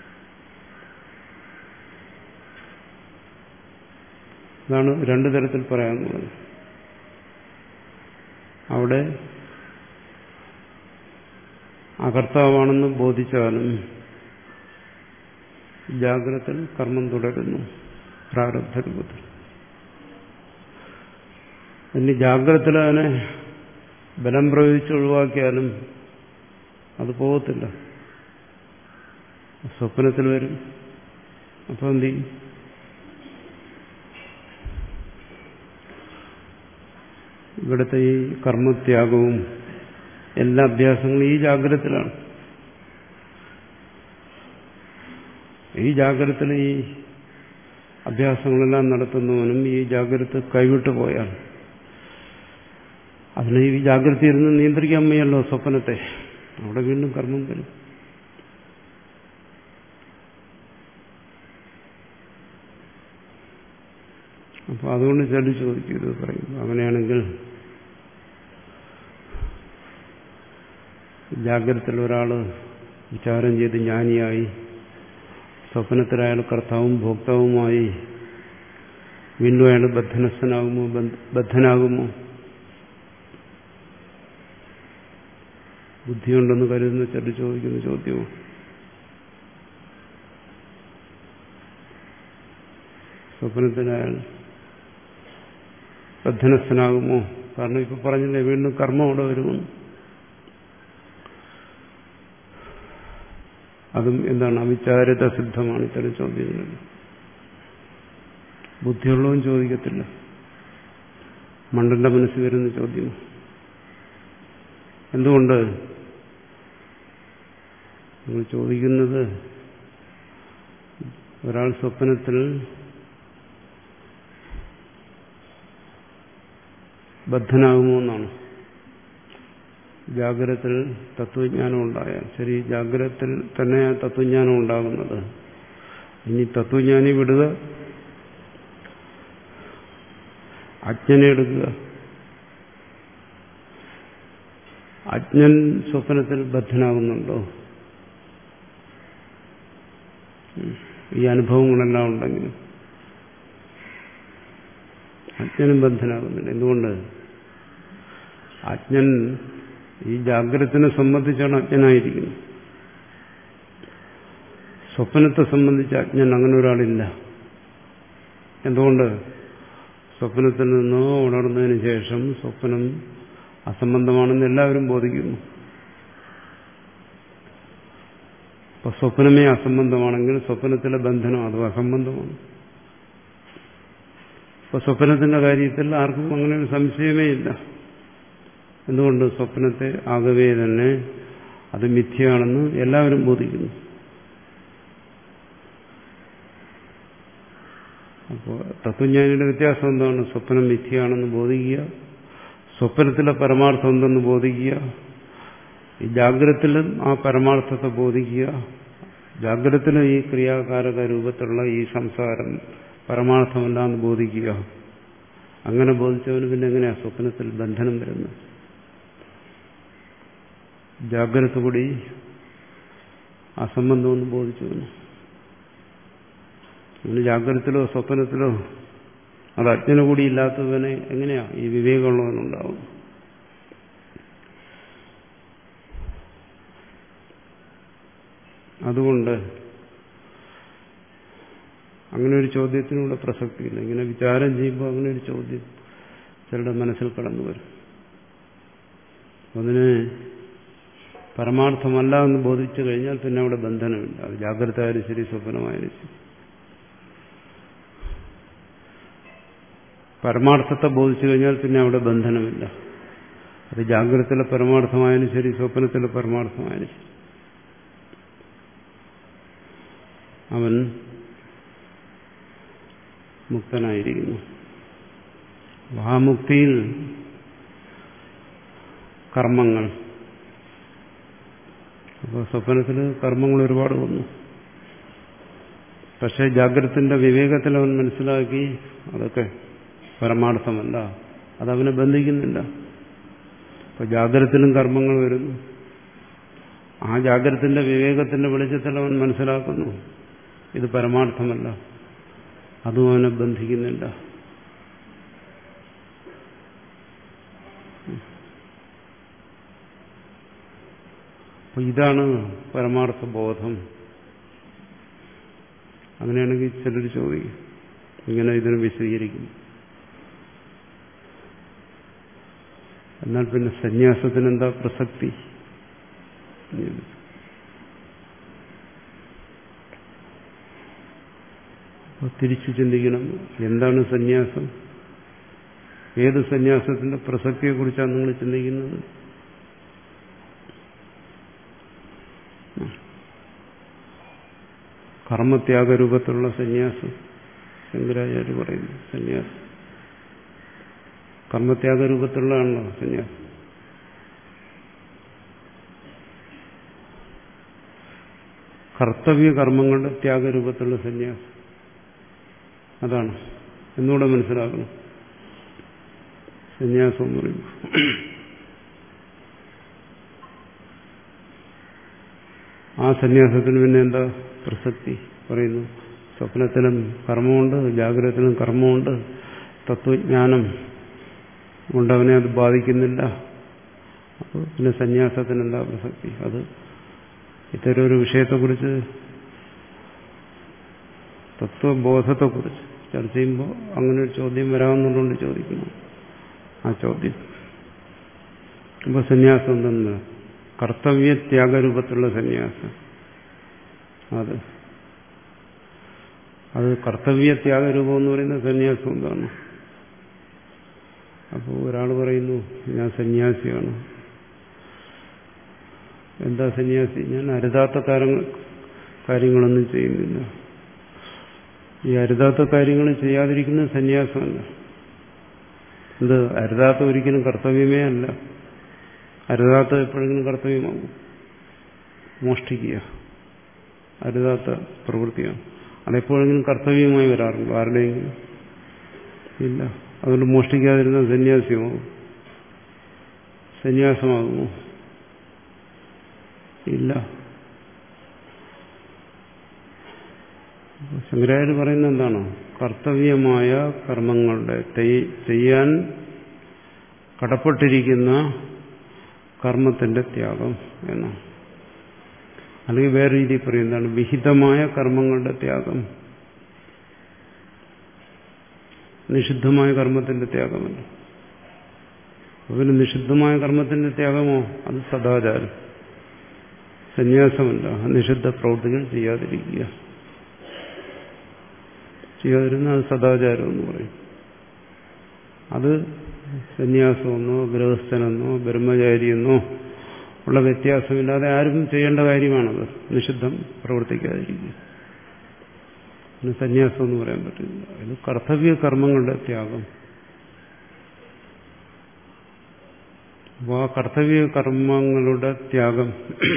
ഇതാണ് രണ്ടു തരത്തിൽ പറയാനുള്ളത്. അവിടെ അകർത്താവാണെന്ന് ബോധിച്ചാലും ജാഗ്രതത്തിൽ കർമ്മം തുടരുന്നു പ്രാരബ്ധ രൂപത്തിൽ. ഇനി ജാഗ്രതത്തിൽ അതിനെ ബലം പ്രയോഗിച്ച് ഒഴിവാക്കിയാലും അത് പോകത്തില്ല, സ്വപ്നത്തിൽ വരും. അപ്പോൾ എന്ത് ചെയ്യും? ഇവിടുത്തെ ഈ കർമ്മത്യാഗവും എല്ലാ അഭ്യാസങ്ങളും ഈ ജാഗ്രതത്തിലാണ്. ഈ ജാഗ്രതത്തിൽ ഈ അഭ്യാസങ്ങളെല്ലാം നടത്തുന്നവനും ഈ ജാഗ്രത കൈവിട്ടു പോയാൽ അതിനെ ഈ ജാഗ്രത ഇരുന്ന് നിയന്ത്രിക്കാൻ വയ്യല്ലോ സ്വപ്നത്തെ. അവിടെ വീണ്ടും കർമ്മം വരും. അപ്പൊ അതുകൊണ്ട് ചെല്ലു ചോദിക്കരുത് പറയും. അങ്ങനെയാണെങ്കിൽ ജാഗ്രതത്തിൽ ഒരാൾ വിചാരം ചെയ്ത് ജ്ഞാനിയായി, സ്വപ്നത്തിൽ അയാൾ കർത്താവും ഭോക്താവുമായി, വീണ്ടും അയാൾ ബദ്ധനസ്ഥനാകുമോ ബദ്ധനാകുമോ? ബുദ്ധിയുണ്ടെന്ന് കരുതുന്ന ചെല്ലു ചോദിക്കുന്ന ചോദ്യവും. സ്വപ്നത്തിൽ അയാൾ ബദ്ധനസ്ഥനാകുമോ? കാരണം ഇപ്പൊ പറഞ്ഞില്ലേ, വീണ്ടും കർമ്മം അവിടെ വരുമെന്ന്. അതും എന്താണ്? അവിചാരിത സിദ്ധമാണ് ഇത്തരം ചോദ്യങ്ങൾ. ബുദ്ധിയുള്ളവൻ ചോദിക്കത്തില്ല, മണ്ടന്റെ മനസ്സിൽ വരുന്ന ചോദ്യം. എന്തുകൊണ്ട്? നിങ്ങൾ ചോദിക്കുന്നത് ഒരാൾ സ്വപ്നത്തിൽ ബദ്ധനാകുമോ എന്നാണ്. ജാഗ്രതത്തിൽ തത്വജ്ഞാനം ഉണ്ടായാൽ ശരി, ജാഗ്രതത്തിൽ തന്നെ തത്വജ്ഞാനം ഉണ്ടാകുന്നത്. ഇനി തത്വജ്ഞാനി വിടുക, അജ്ഞനെ എടുക്കുക. അജ്ഞൻ സ്വപ്നത്തിൽ ബദ്ധനാകുന്നുണ്ടോ? ഈ അനുഭവങ്ങളെല്ലാം ഉണ്ടെങ്കിലും അജ്ഞനും ബന്ധനാകുന്നില്ല. എന്തുകൊണ്ട്? അജ്ഞൻ ഈ ജാഗ്രതത്തിനെ സംബന്ധിച്ചാണ് അജ്ഞനായിരിക്കുന്നത്. സ്വപ്നത്തെ സംബന്ധിച്ച് അജ്ഞൻ അങ്ങനെ ഒരാളില്ല. എന്തുകൊണ്ട്? സ്വപ്നത്തിൽ നിന്നോ ഉണർന്നതിന് ശേഷം സ്വപ്നം അസംബന്ധമാണെന്ന് എല്ലാവരും ബോധിക്കുന്നു. അപ്പൊ സ്വപ്നമേ അസംബന്ധമാണെങ്കിൽ സ്വപ്നത്തിലെ ബന്ധനം അത് അസംബന്ധമാണ്. അപ്പൊ സ്വപ്നത്തിന്റെ കാര്യത്തിൽ ആർക്കും അങ്ങനെ ഒരു സംശയമേ ഇല്ല. എന്തുകൊണ്ട്? സ്വപ്നത്തെ ആകവേ തന്നെ അത് മിഥ്യയാണെന്ന് എല്ലാവരും ബോധിക്കുന്നു. അപ്പോൾ തത്വജ്ഞാനിയുടെ വ്യത്യാസം എന്താണ്? സ്വപ്നം മിഥ്യയാണെന്ന് ബോധിക്കുക, സ്വപ്നത്തിലെ പരമാർത്ഥം എന്തെന്ന് ബോധിക്കുക, ഈ ജാഗ്രതത്തിലും ആ പരമാർത്ഥത്തെ ബോധിക്കുക. ജാഗ്രതത്തിലും ഈ ക്രിയാകാരക രൂപത്തിലുള്ള ഈ സംസാരം പരമാർത്ഥമല്ല എന്ന് ബോധിക്കുക. അങ്ങനെ ബോധിച്ചവന് പിന്നെ എങ്ങനെയാ സ്വപ്നത്തിൽ ബന്ധനം വരുന്നത്? ജാഗ്രത കൂടി അസംബന്ധമെന്ന് ബോധിച്ചവന് അവന് ജാഗ്രതത്തിലോ സ്വപ്നത്തിലോ അത് അജ്ഞന കൂടി ഇല്ലാത്തവനെ എങ്ങനെയാ ഈ വിവേകമുള്ളവനുണ്ടാവും? അതുകൊണ്ട് അങ്ങനെ ഒരു ചോദ്യത്തിനുള്ള പ്രസക്തിയില്ല. ഇങ്ങനെ വിചാരം ചെയ്യുമ്പോൾ അങ്ങനെ ഒരു ചോദ്യം ചിലരുടെ മനസ്സിൽ കടന്നു വരും. അതിന് പരമാർത്ഥമല്ല എന്ന് ബോധിച്ചു കഴിഞ്ഞാൽ പിന്നെ അവിടെ ബന്ധനമില്ല. അത് ജാഗ്രത ആയാലും ശരി, സ്വപ്നമായാലും ശരി. പരമാർത്ഥത്തെ ബോധിച്ചു കഴിഞ്ഞാൽ പിന്നെ അവിടെ ബന്ധനമില്ല. അത് ജാഗ്രതത്തിലെ പരമാർത്ഥമായാലും ശരി, സ്വപ്നത്തിലെ പരമാർത്ഥമായാലും ശരി. അവൻ മുക്തനായിരിക്കുന്നു. ആ മുക്തിയിൽ കർമ്മങ്ങൾ, അപ്പോൾ സ്വപ്നത്തിൽ കർമ്മങ്ങൾ ഒരുപാട് വന്നു. പക്ഷേ ജാഗ്രതത്തിന്റെ വിവേകത്തിൽ അവൻ മനസ്സിലാക്കി അതൊക്കെ പരമാർത്ഥമല്ല, അതവനെ ബന്ധിക്കുന്നില്ല. അപ്പൊ ജാഗ്രതത്തിലും കർമ്മങ്ങൾ വരുന്നു. ആ ജാഗ്രതത്തിന്റെ വിവേകത്തിന്റെ വെളിച്ചത്തിൽ അവൻ മനസ്സിലാക്കുന്നു ഇത് പരമാർത്ഥമല്ല, അതും അവനെ ബന്ധിക്കുന്നില്ല. അപ്പൊ ഇതാണ് പരമാർത്ഥ ബോധം. അങ്ങനെയാണെങ്കിൽ ചിലർ ചോദിക്കും, ഇങ്ങനെ ഇതിനെ വിശദീകരിക്കും, എന്നാൽ പിന്നെ സന്യാസത്തിന് എന്താ പ്രസക്തി? തിരിച്ചു ചിന്തിക്കണം, എന്താണ് സന്യാസം? ഏത് സന്യാസത്തിന്റെ പ്രസക്തിയെക്കുറിച്ചാണ് നിങ്ങൾ ചിന്തിക്കുന്നത്? കർമ്മത്യാഗരൂപത്തിലുള്ള സന്യാസം ശങ്കരാചാര്യ പറയുന്നു. സന്യാസം കർമ്മത്യാഗരൂപത്തിലുള്ളതാണല്ലോ സന്യാസം. കർത്തവ്യ കർമ്മങ്ങളുടെ ത്യാഗരൂപത്തിലുള്ള സന്യാസം അതാണ്. എന്നൂടെ മനസ്സിലാക്കണം സന്യാസം എന്ന് പറയുമ്പോൾ. ആ സന്യാസത്തിന് പിന്നെ എന്താ പ്രസക്തി? പറയുന്നു സ്വപ്നത്തിലും കർമ്മമുണ്ട്, ജാഗ്രതത്തിലും കർമ്മമുണ്ട്, തത്വജ്ഞാനം കൊണ്ടവനെ അത് ബാധിക്കുന്നില്ല. അപ്പോൾ പിന്നെ സന്യാസത്തിന് എന്താ പ്രസക്തി? അത് ഇത്തരം ഒരു വിഷയത്തെക്കുറിച്ച്, തത്വബോധത്തെക്കുറിച്ച് ചർച്ച ചെയ്യുമ്പോൾ അങ്ങനെ ഒരു ചോദ്യം വരാമെന്നുള്ളതുകൊണ്ട് ചോദിക്കുന്നു ആ ചോദ്യം. അപ്പോൾ സന്യാസം എന്തെന്ന്? കർത്തവ്യത്യാഗരൂപത്തിലുള്ള സന്യാസം. അത് അത് കർത്തവ്യത്യാഗരൂപം എന്ന് പറയുന്ന സന്യാസം എന്താണ്? അപ്പോൾ ഒരാൾ പറയുന്നു ഞാൻ സന്യാസിയാണ്. എന്താ സന്യാസി? ഞാൻ അരുതാത്ത കാര്യങ്ങൾ കാര്യങ്ങളൊന്നും ചെയ്യുന്നില്ല. ഈ അരുതാത്ത കാര്യങ്ങൾ ചെയ്യാതിരിക്കുന്നത് സന്യാസമല്ല. ഇത് അരുതാത്ത ഒരിക്കലും കർത്തവ്യമേ അല്ല. അരുതാത്ത എപ്പോഴെങ്കിലും കർത്തവ്യമാകും. മോഷ്ടിക്കുക അരുതാത്ത പ്രവൃത്തിയാണ്. അതെപ്പോഴെങ്കിലും കർത്തവ്യമായി വരാറുണ്ടോ ആരുടെയെങ്കിലും? ഇല്ല. അതുകൊണ്ട് മോഷ്ടിക്കാതിരുന്ന സന്യാസിയാകുമോ? സന്യാസമാകുമോ? ഇല്ല. ശങ്കരാചാര്യ പറയുന്നത് എന്താണ്? കർത്തവ്യമായ കർമ്മങ്ങളുടെ ചെയ്യാൻ കടപ്പെട്ടിരിക്കുന്ന കർമ്മത്തിന്റെ ത്യാഗം എന്നാണ്. അല്ലെങ്കിൽ വേറെ രീതിയിൽ പറയുന്നതാണ് വിഹിതമായ കർമ്മങ്ങളുടെ ത്യാഗം. നിഷിദ്ധമായ കർമ്മത്തിന്റെ ത്യാഗമല്ല. പിന്നെ നിഷിദ്ധമായ കർമ്മത്തിന്റെ ത്യാഗമോ അത് സദാചാരം, സന്യാസമല്ല. നിഷിദ്ധ പ്രവൃത്തികൾ ചെയ്യാതിരിക്കുക, ചെയ്യാതിരുന്ന അത് സദാചാരം എന്ന് പറയും. അത് സന്യാസമെന്നോ ഗൃഹസ്ഥനെന്നോ ബ്രഹ്മചാരിയെന്നോ ഉള്ള വ്യത്യാസമില്ലാതെ ആരും ചെയ്യേണ്ട കാര്യമാണത്. നിഷിദ്ധം പ്രവർത്തിക്കാതിരിക്കുക, പിന്നെ സന്യാസം എന്ന് പറയാൻ പറ്റില്ല. ഇത് കർത്തവ്യ കർമ്മങ്ങളുടെ ത്യാഗം. അപ്പോൾ ആ കർത്തവ്യ കർമ്മങ്ങളുടെ ത്യാഗം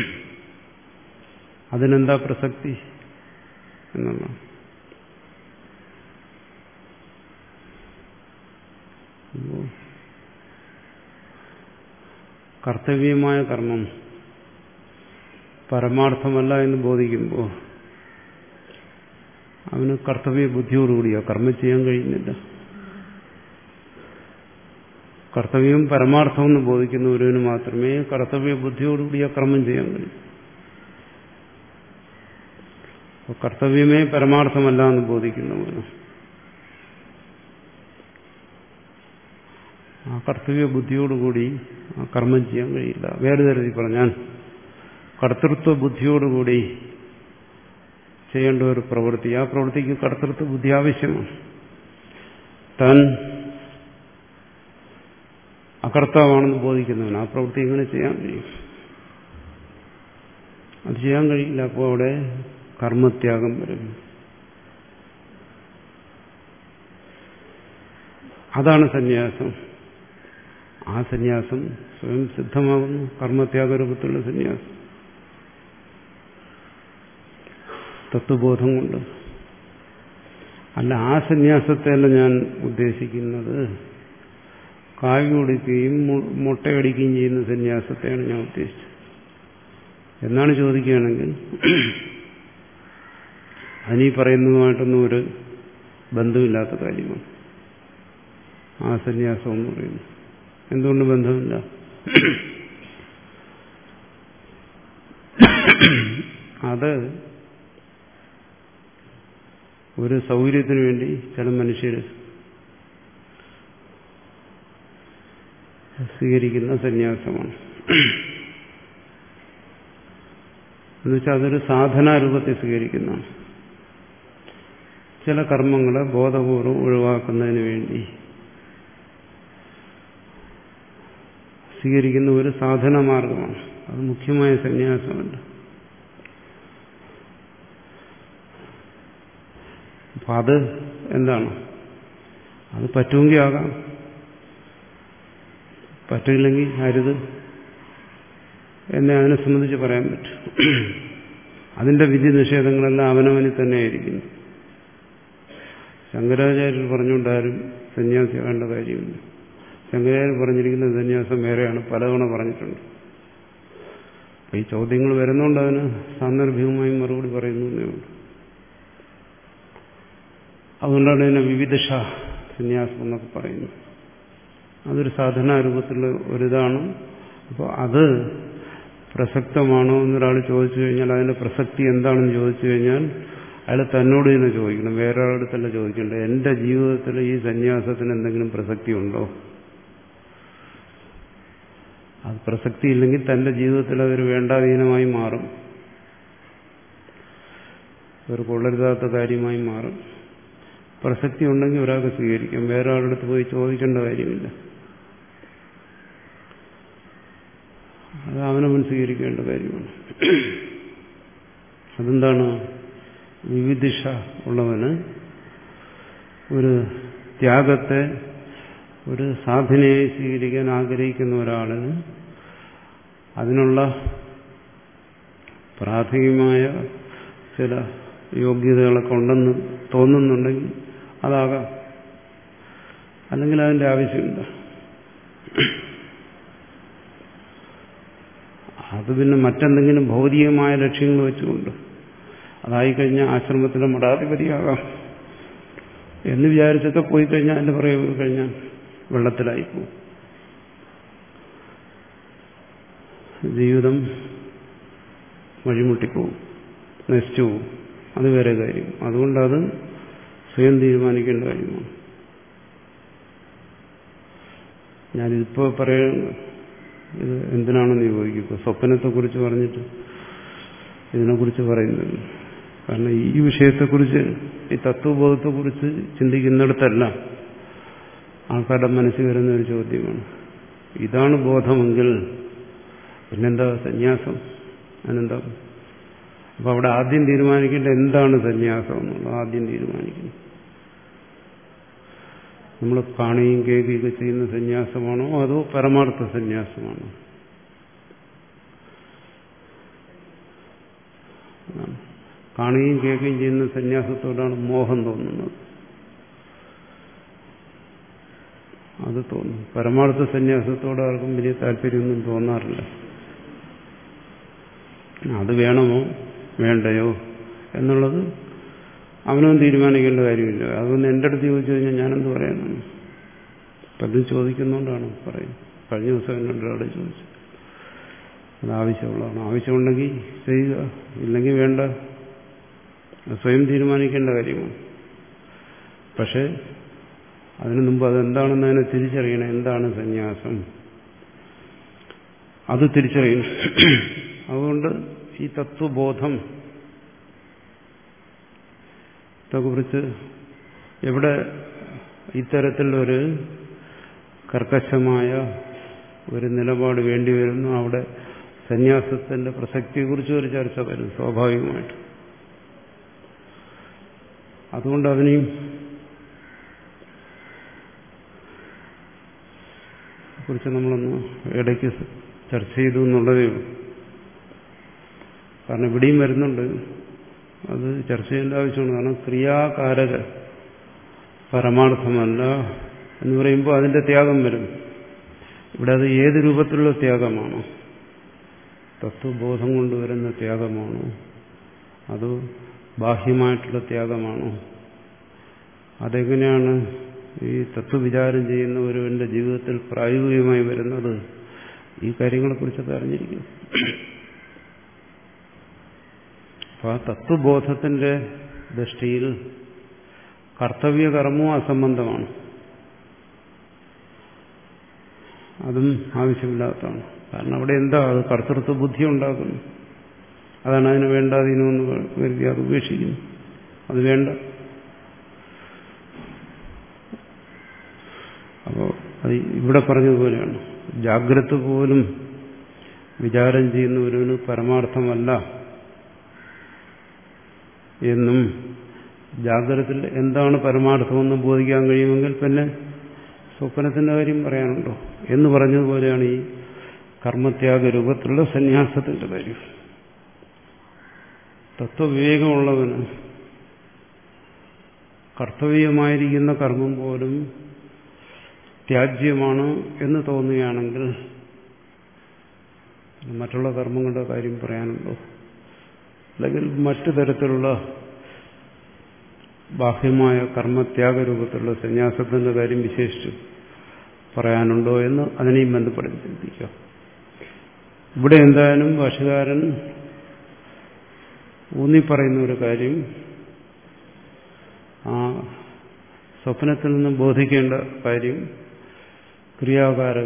അതിനെന്താ പ്രസക്തി എന്നുള്ളതാണ്. കർത്തവ്യമായ കർമ്മം പരമാർത്ഥമല്ല എന്ന് ബോധിക്കുമ്പോൾ അവന് കർത്തവ്യ ബുദ്ധിയോടുകൂടിയാ കർമ്മം ചെയ്യാൻ കഴിയുന്നില്ല. കർത്തവ്യം പരമാർത്ഥമെന്ന് ബോധിക്കുന്ന ഒരുവന് മാത്രമേ കർത്തവ്യ ബുദ്ധിയോടുകൂടി ആ കർമ്മം ചെയ്യാൻ കഴിയൂ. അപ്പോൾ കർത്തവ്യമേ പരമാർത്ഥമല്ല എന്ന് ബോധിക്കുന്നവന് ആ കർത്തവ്യ ബുദ്ധിയോടുകൂടി ആ കർമ്മം ചെയ്യാൻ കഴിയില്ല. വേറെ തരത്തിൽ പറഞ്ഞാൽ കർത്തൃത്വ ബുദ്ധിയോടുകൂടി ചെയ്യേണ്ട ഒരു പ്രവൃത്തി, ആ പ്രവൃത്തിക്ക് കർത്തൃത്വ ബുദ്ധി ആവശ്യമാണ്. താൻ അകർത്താവാണെന്ന് ബോധിക്കുന്നവൻ ആ പ്രവൃത്തി എങ്ങനെ ചെയ്യാൻ കഴിയും? അത് ചെയ്യാൻ കഴിയില്ല. അപ്പോൾ അവിടെ കർമ്മത്യാഗം വരും. അതാണ് സന്യാസം. ആ സന്യാസം സ്വയം സിദ്ധമാകുന്നു, കർമ്മത്യാഗരൂപത്തിലുള്ള സന്യാസം. തത്വബോധം കൊണ്ട് അല്ല. ആ സന്യാസത്തെയല്ല ഞാൻ ഉദ്ദേശിക്കുന്നത്. കാവ്യ കുടിക്കുകയും മുട്ടയടിക്കുകയും ചെയ്യുന്ന സന്യാസത്തെയാണ് ഞാൻ ഉദ്ദേശിച്ചത് എന്നാണ് ചോദിക്കുകയാണെങ്കിൽ അതിനീ പറയുന്നതുമായിട്ടൊന്നും ഒരു ബന്ധമില്ലാത്ത കാര്യമാണ് ആ സന്യാസം എന്ന് പറയുന്നത്. എന്തുകൊണ്ട് ബന്ധമില്ല? അത് ഒരു സൗകര്യത്തിന് വേണ്ടി ചില മനുഷ്യർ സ്വീകരിക്കുന്ന സന്യാസമാണ്. എന്നുവെച്ചാൽ അതൊരു സാധനാരൂപത്തെ സ്വീകരിക്കുന്നതാണ്. ചില കർമ്മങ്ങളെ ബോധപൂർവം ഒഴിവാക്കുന്നതിന് വേണ്ടി സ്വീകരിക്കുന്ന ഒരു സാധന മാർഗമാണ്. അത് മുഖ്യമായ സന്യാസമല്ല. അപ്പം അത് എന്താണ്? അത് പറ്റുമെങ്കിൽ ആകാം, പറ്റില്ലെങ്കിൽ അരുത് എന്നെ അതിനെ സംബന്ധിച്ച് പറയാൻ പറ്റും. അതിന്റെ വിധി നിഷേധങ്ങളെല്ലാം അവനവനിൽ തന്നെയായിരിക്കുന്നു. ശങ്കരാചാര്യർ പറഞ്ഞുകൊണ്ടാരും സന്യാസിയാകേണ്ട കാര്യമില്ല. ശങ്കരാചാര്യർ പറഞ്ഞിരിക്കുന്ന സന്യാസം വേറെയാണ്, പലതവണ പറഞ്ഞിട്ടുണ്ട്. അപ്പം ഈ ചോദ്യങ്ങൾ വരുന്നതുകൊണ്ട് അതിന് സാന്ദർഭികമായി മറുപടി പറയുന്നു എന്നേ ഉള്ളൂ. അതുകൊണ്ടാണ് ഇതിനെ വിവിധ സന്യാസം എന്നൊക്കെ പറയുന്നത്. അതൊരു സാധനാരൂപത്തിലുള്ള ഒരിതാണ്. അപ്പോൾ അത് പ്രസക്തമാണോ എന്നൊരാൾ ചോദിച്ചു കഴിഞ്ഞാൽ അതിന്റെ പ്രസക്തി എന്താണെന്ന് ചോദിച്ചു കഴിഞ്ഞാൽ അയാൾ തന്നോട് തന്നെ ചോദിക്കണം, വേറെ ഒരാളടുത്തല്ല ചോദിക്കേണ്ടത്. എന്റെ ജീവിതത്തിൽ ഈ സന്യാസത്തിന് എന്തെങ്കിലും പ്രസക്തി ഉണ്ടോ? അത് പ്രസക്തി ഇല്ലെങ്കിൽ തന്റെ ജീവിതത്തിൽ അതൊരു വേണ്ടാധീനമായി മാറും, ഒരു കൊള്ളരുതാത്ത കാര്യമായി മാറും. പ്രസക്തി ഉണ്ടെങ്കിൽ ഒരാൾക്ക് സ്വീകരിക്കാം, വേറെ ആളുടെ പോയി ചോദിക്കേണ്ട കാര്യമില്ല. അത് അവനവൻ സ്വീകരിക്കേണ്ട കാര്യമാണ്. അതെന്താണ്? വിവിധിഷ ഉള്ളവന് ഒരു ത്യാഗത്തെ ഒരു സാധനയായി സ്വീകരിക്കാൻ ആഗ്രഹിക്കുന്ന ഒരാളിന് അതിനുള്ള പ്രാഥമികമായ ചില യോഗ്യതകളൊക്കെ ഉണ്ടെന്ന് തോന്നുന്നുണ്ടെങ്കിൽ അതാകാം, അല്ലെങ്കിൽ അതിൻ്റെ ആവശ്യമില്ല. അത് പിന്നെ മറ്റെന്തെങ്കിലും ഭൗതികമായ ലക്ഷ്യങ്ങൾ വെച്ചുകൊണ്ട് അതായിക്കഴിഞ്ഞാൽ ആശ്രമത്തിലെ മഠാധിപതിയാകാം എന്ന് വിചാരിച്ചൊക്കെ പോയി കഴിഞ്ഞാൽ അതിൻ്റെ പുറകെ പോയി കഴിഞ്ഞാൽ വെള്ളത്തിലായിപ്പോവും, ജീവിതം വഴിമുട്ടിപ്പോവും, നശിച്ചു പോവും. അത് വേറെ കാര്യം. അതുകൊണ്ടത് സ്വയം തീരുമാനിക്കേണ്ട കാര്യമാണ്. ഞാനിതിപ്പോൾ പറയുന്നത് ഇത് എന്തിനാണെന്ന് ചോദിക്കും. ഇപ്പോൾ സ്വപ്നത്തെക്കുറിച്ച് പറഞ്ഞിട്ട് ഇതിനെക്കുറിച്ച് പറയുന്നത് കാരണം ഈ വിഷയത്തെക്കുറിച്ച് ഈ തത്വബോധത്തെക്കുറിച്ച് ചിന്തിക്കുന്നിടത്തല്ല ആൾക്കാരുടെ മനസ്സിൽ വരുന്ന ഒരു ചോദ്യമാണ്. ഇതാണ് ബോധമെങ്കിൽ പിന്നെന്താ സന്യാസം? അതിനെന്താ? അപ്പം അവിടെ ആദ്യം തീരുമാനിക്കേണ്ട എന്താണ് സന്യാസം എന്നുള്ളത് ആദ്യം തീരുമാനിക്കുന്നു. നമ്മൾ കാണുകയും കേൾക്കുകയൊക്കെ ചെയ്യുന്ന സന്യാസമാണോ അതോ പരമാർത്ഥ സന്യാസമാണോ? കാണുകയും കേൾക്കുകയും ചെയ്യുന്ന സന്യാസത്തോടാണ് മോഹം തോന്നുന്നത്. അത് തോന്നും. പരമാർത്ഥ സന്യാസത്തോട് ആർക്കും വലിയ താല്പര്യമൊന്നും തോന്നാറില്ല. അത് വേണമോ വേണ്ടയോ എന്നുള്ളത് അവനൊന്നും തീരുമാനിക്കേണ്ട കാര്യമില്ല. അതൊന്ന് എൻ്റെ അടുത്ത് ചോദിച്ചു കഴിഞ്ഞാൽ ഞാനെന്ത് പറയാനാണ്? പലരും ചോദിക്കുന്നതുകൊണ്ടാണ് പറയുന്നത്. കഴിഞ്ഞ ദിവസം എന്നോട് ഒരാളെ ചോദിച്ചു. അത് ആവശ്യമുള്ളതാണ്. ആവശ്യമുണ്ടെങ്കിൽ ചെയ്യുക, ഇല്ലെങ്കിൽ വേണ്ട. സ്വയം തീരുമാനിക്കേണ്ട കാര്യമാണ്. പക്ഷെ അതിനു മുമ്പ് അതെന്താണെന്ന് അതിനെ തിരിച്ചറിയണം. എന്താണ് സന്യാസം? അത് തിരിച്ചറിയണം. അതുകൊണ്ട് ഈ തത്വബോധം കുറിച്ച് എവിടെ ഇത്തരത്തിലൊരു കർക്കശമായ ഒരു നിലപാട് വേണ്ടിവരുന്നു അവിടെ സന്യാസത്തിന്റെ പ്രസക്തിയെക്കുറിച്ച് ഒരു ചർച്ച വരും സ്വാഭാവികമായിട്ട്. അതുകൊണ്ട് അതിനെയും കുറിച്ച് നമ്മളൊന്ന് ഇടയ്ക്ക് ചർച്ച ചെയ്തു എന്നുള്ളതേ ഉള്ളൂ. കാരണം ഇവിടെയും വരുന്നുണ്ട്, അത് ചർച്ച ചെയ്യേണ്ട ആവശ്യമാണ്. കാരണം ക്രിയാകാരക പരമാർത്ഥമല്ല എന്ന് പറയുമ്പോൾ അതിന്റെ ത്യാഗം വരും. ഇവിടെ അത് ഏത് രൂപത്തിലുള്ള ത്യാഗമാണോ? തത്വബോധം കൊണ്ടുവരുന്ന ത്യാഗമാണോ അതോ ബാഹ്യമായിട്ടുള്ള ത്യാഗമാണോ? അതെങ്ങനെയാണ് ഈ തത്വവിചാരം ചെയ്യുന്ന ഒരുവന്റെ ജീവിതത്തിൽ പ്രായോഗികമായി വരുന്നത്? ഈ കാര്യങ്ങളെക്കുറിച്ചൊക്കെ അറിഞ്ഞിരിക്കും. അപ്പോൾ ആ തത്വബോധത്തിന്റെ ദൃഷ്ടിയിൽ കർത്തവ്യകർമ്മവും അസംബന്ധമാണ്. അതും ആവശ്യമില്ലാത്തതാണ്. കാരണം അവിടെ എന്താ അത് കർത്തൃത്വ ബുദ്ധി ഉണ്ടാക്കുന്നു. അതാണ് അതിന് വേണ്ടാതീനമെന്ന് കരുതി അത് ഉപേക്ഷിക്കുന്നു. അത് വേണ്ട. അപ്പോൾ അത് ഇവിടെ പറഞ്ഞതുപോലെയാണ്. ജാഗ്രത പോലും വിചാരം ചെയ്യുന്ന ഒരുവന് പരമാർത്ഥമല്ല എന്നും ജാഗ്രതത്തിൽ എന്താണ് പരമാർത്ഥമെന്ന് ബോധിക്കാൻ കഴിയുമെങ്കിൽ പിന്നെ സ്വപ്നത്തിന്റെ കാര്യം പറയാനുണ്ടോ എന്ന് പറഞ്ഞതുപോലെയാണ് ഈ കർമ്മത്യാഗ രൂപത്തിലുള്ള സന്യാസത്തിന്റെ കാര്യം. തത്വവിവേകമുള്ളവന് കർത്തവ്യമായിരിക്കുന്ന കർമ്മം പോലും ത്യാജ്യമാണ് എന്ന് തോന്നുകയാണെങ്കിൽ മറ്റുള്ള കർമ്മങ്ങളുടെ കാര്യം പറയാനുണ്ടോ? അല്ലെങ്കിൽ മറ്റു തരത്തിലുള്ള ബാഹ്യമായ കർമ്മത്യാഗ രൂപത്തിലുള്ള സന്യാസത്തിന്റെ കാര്യം വിശേഷിച്ച് പറയാനുണ്ടോ എന്ന് അതിനെയും ബന്ധപ്പെടുത്തി ചിന്തിക്കുക. ഇവിടെ എന്തായാലും ഭാഷകാരൻ ഊന്നിപ്പറയുന്ന ഒരു കാര്യം ആ സ്വപ്നത്തിൽ നിന്ന് ബോധിക്കേണ്ട കാര്യം ക്രിയാകാരക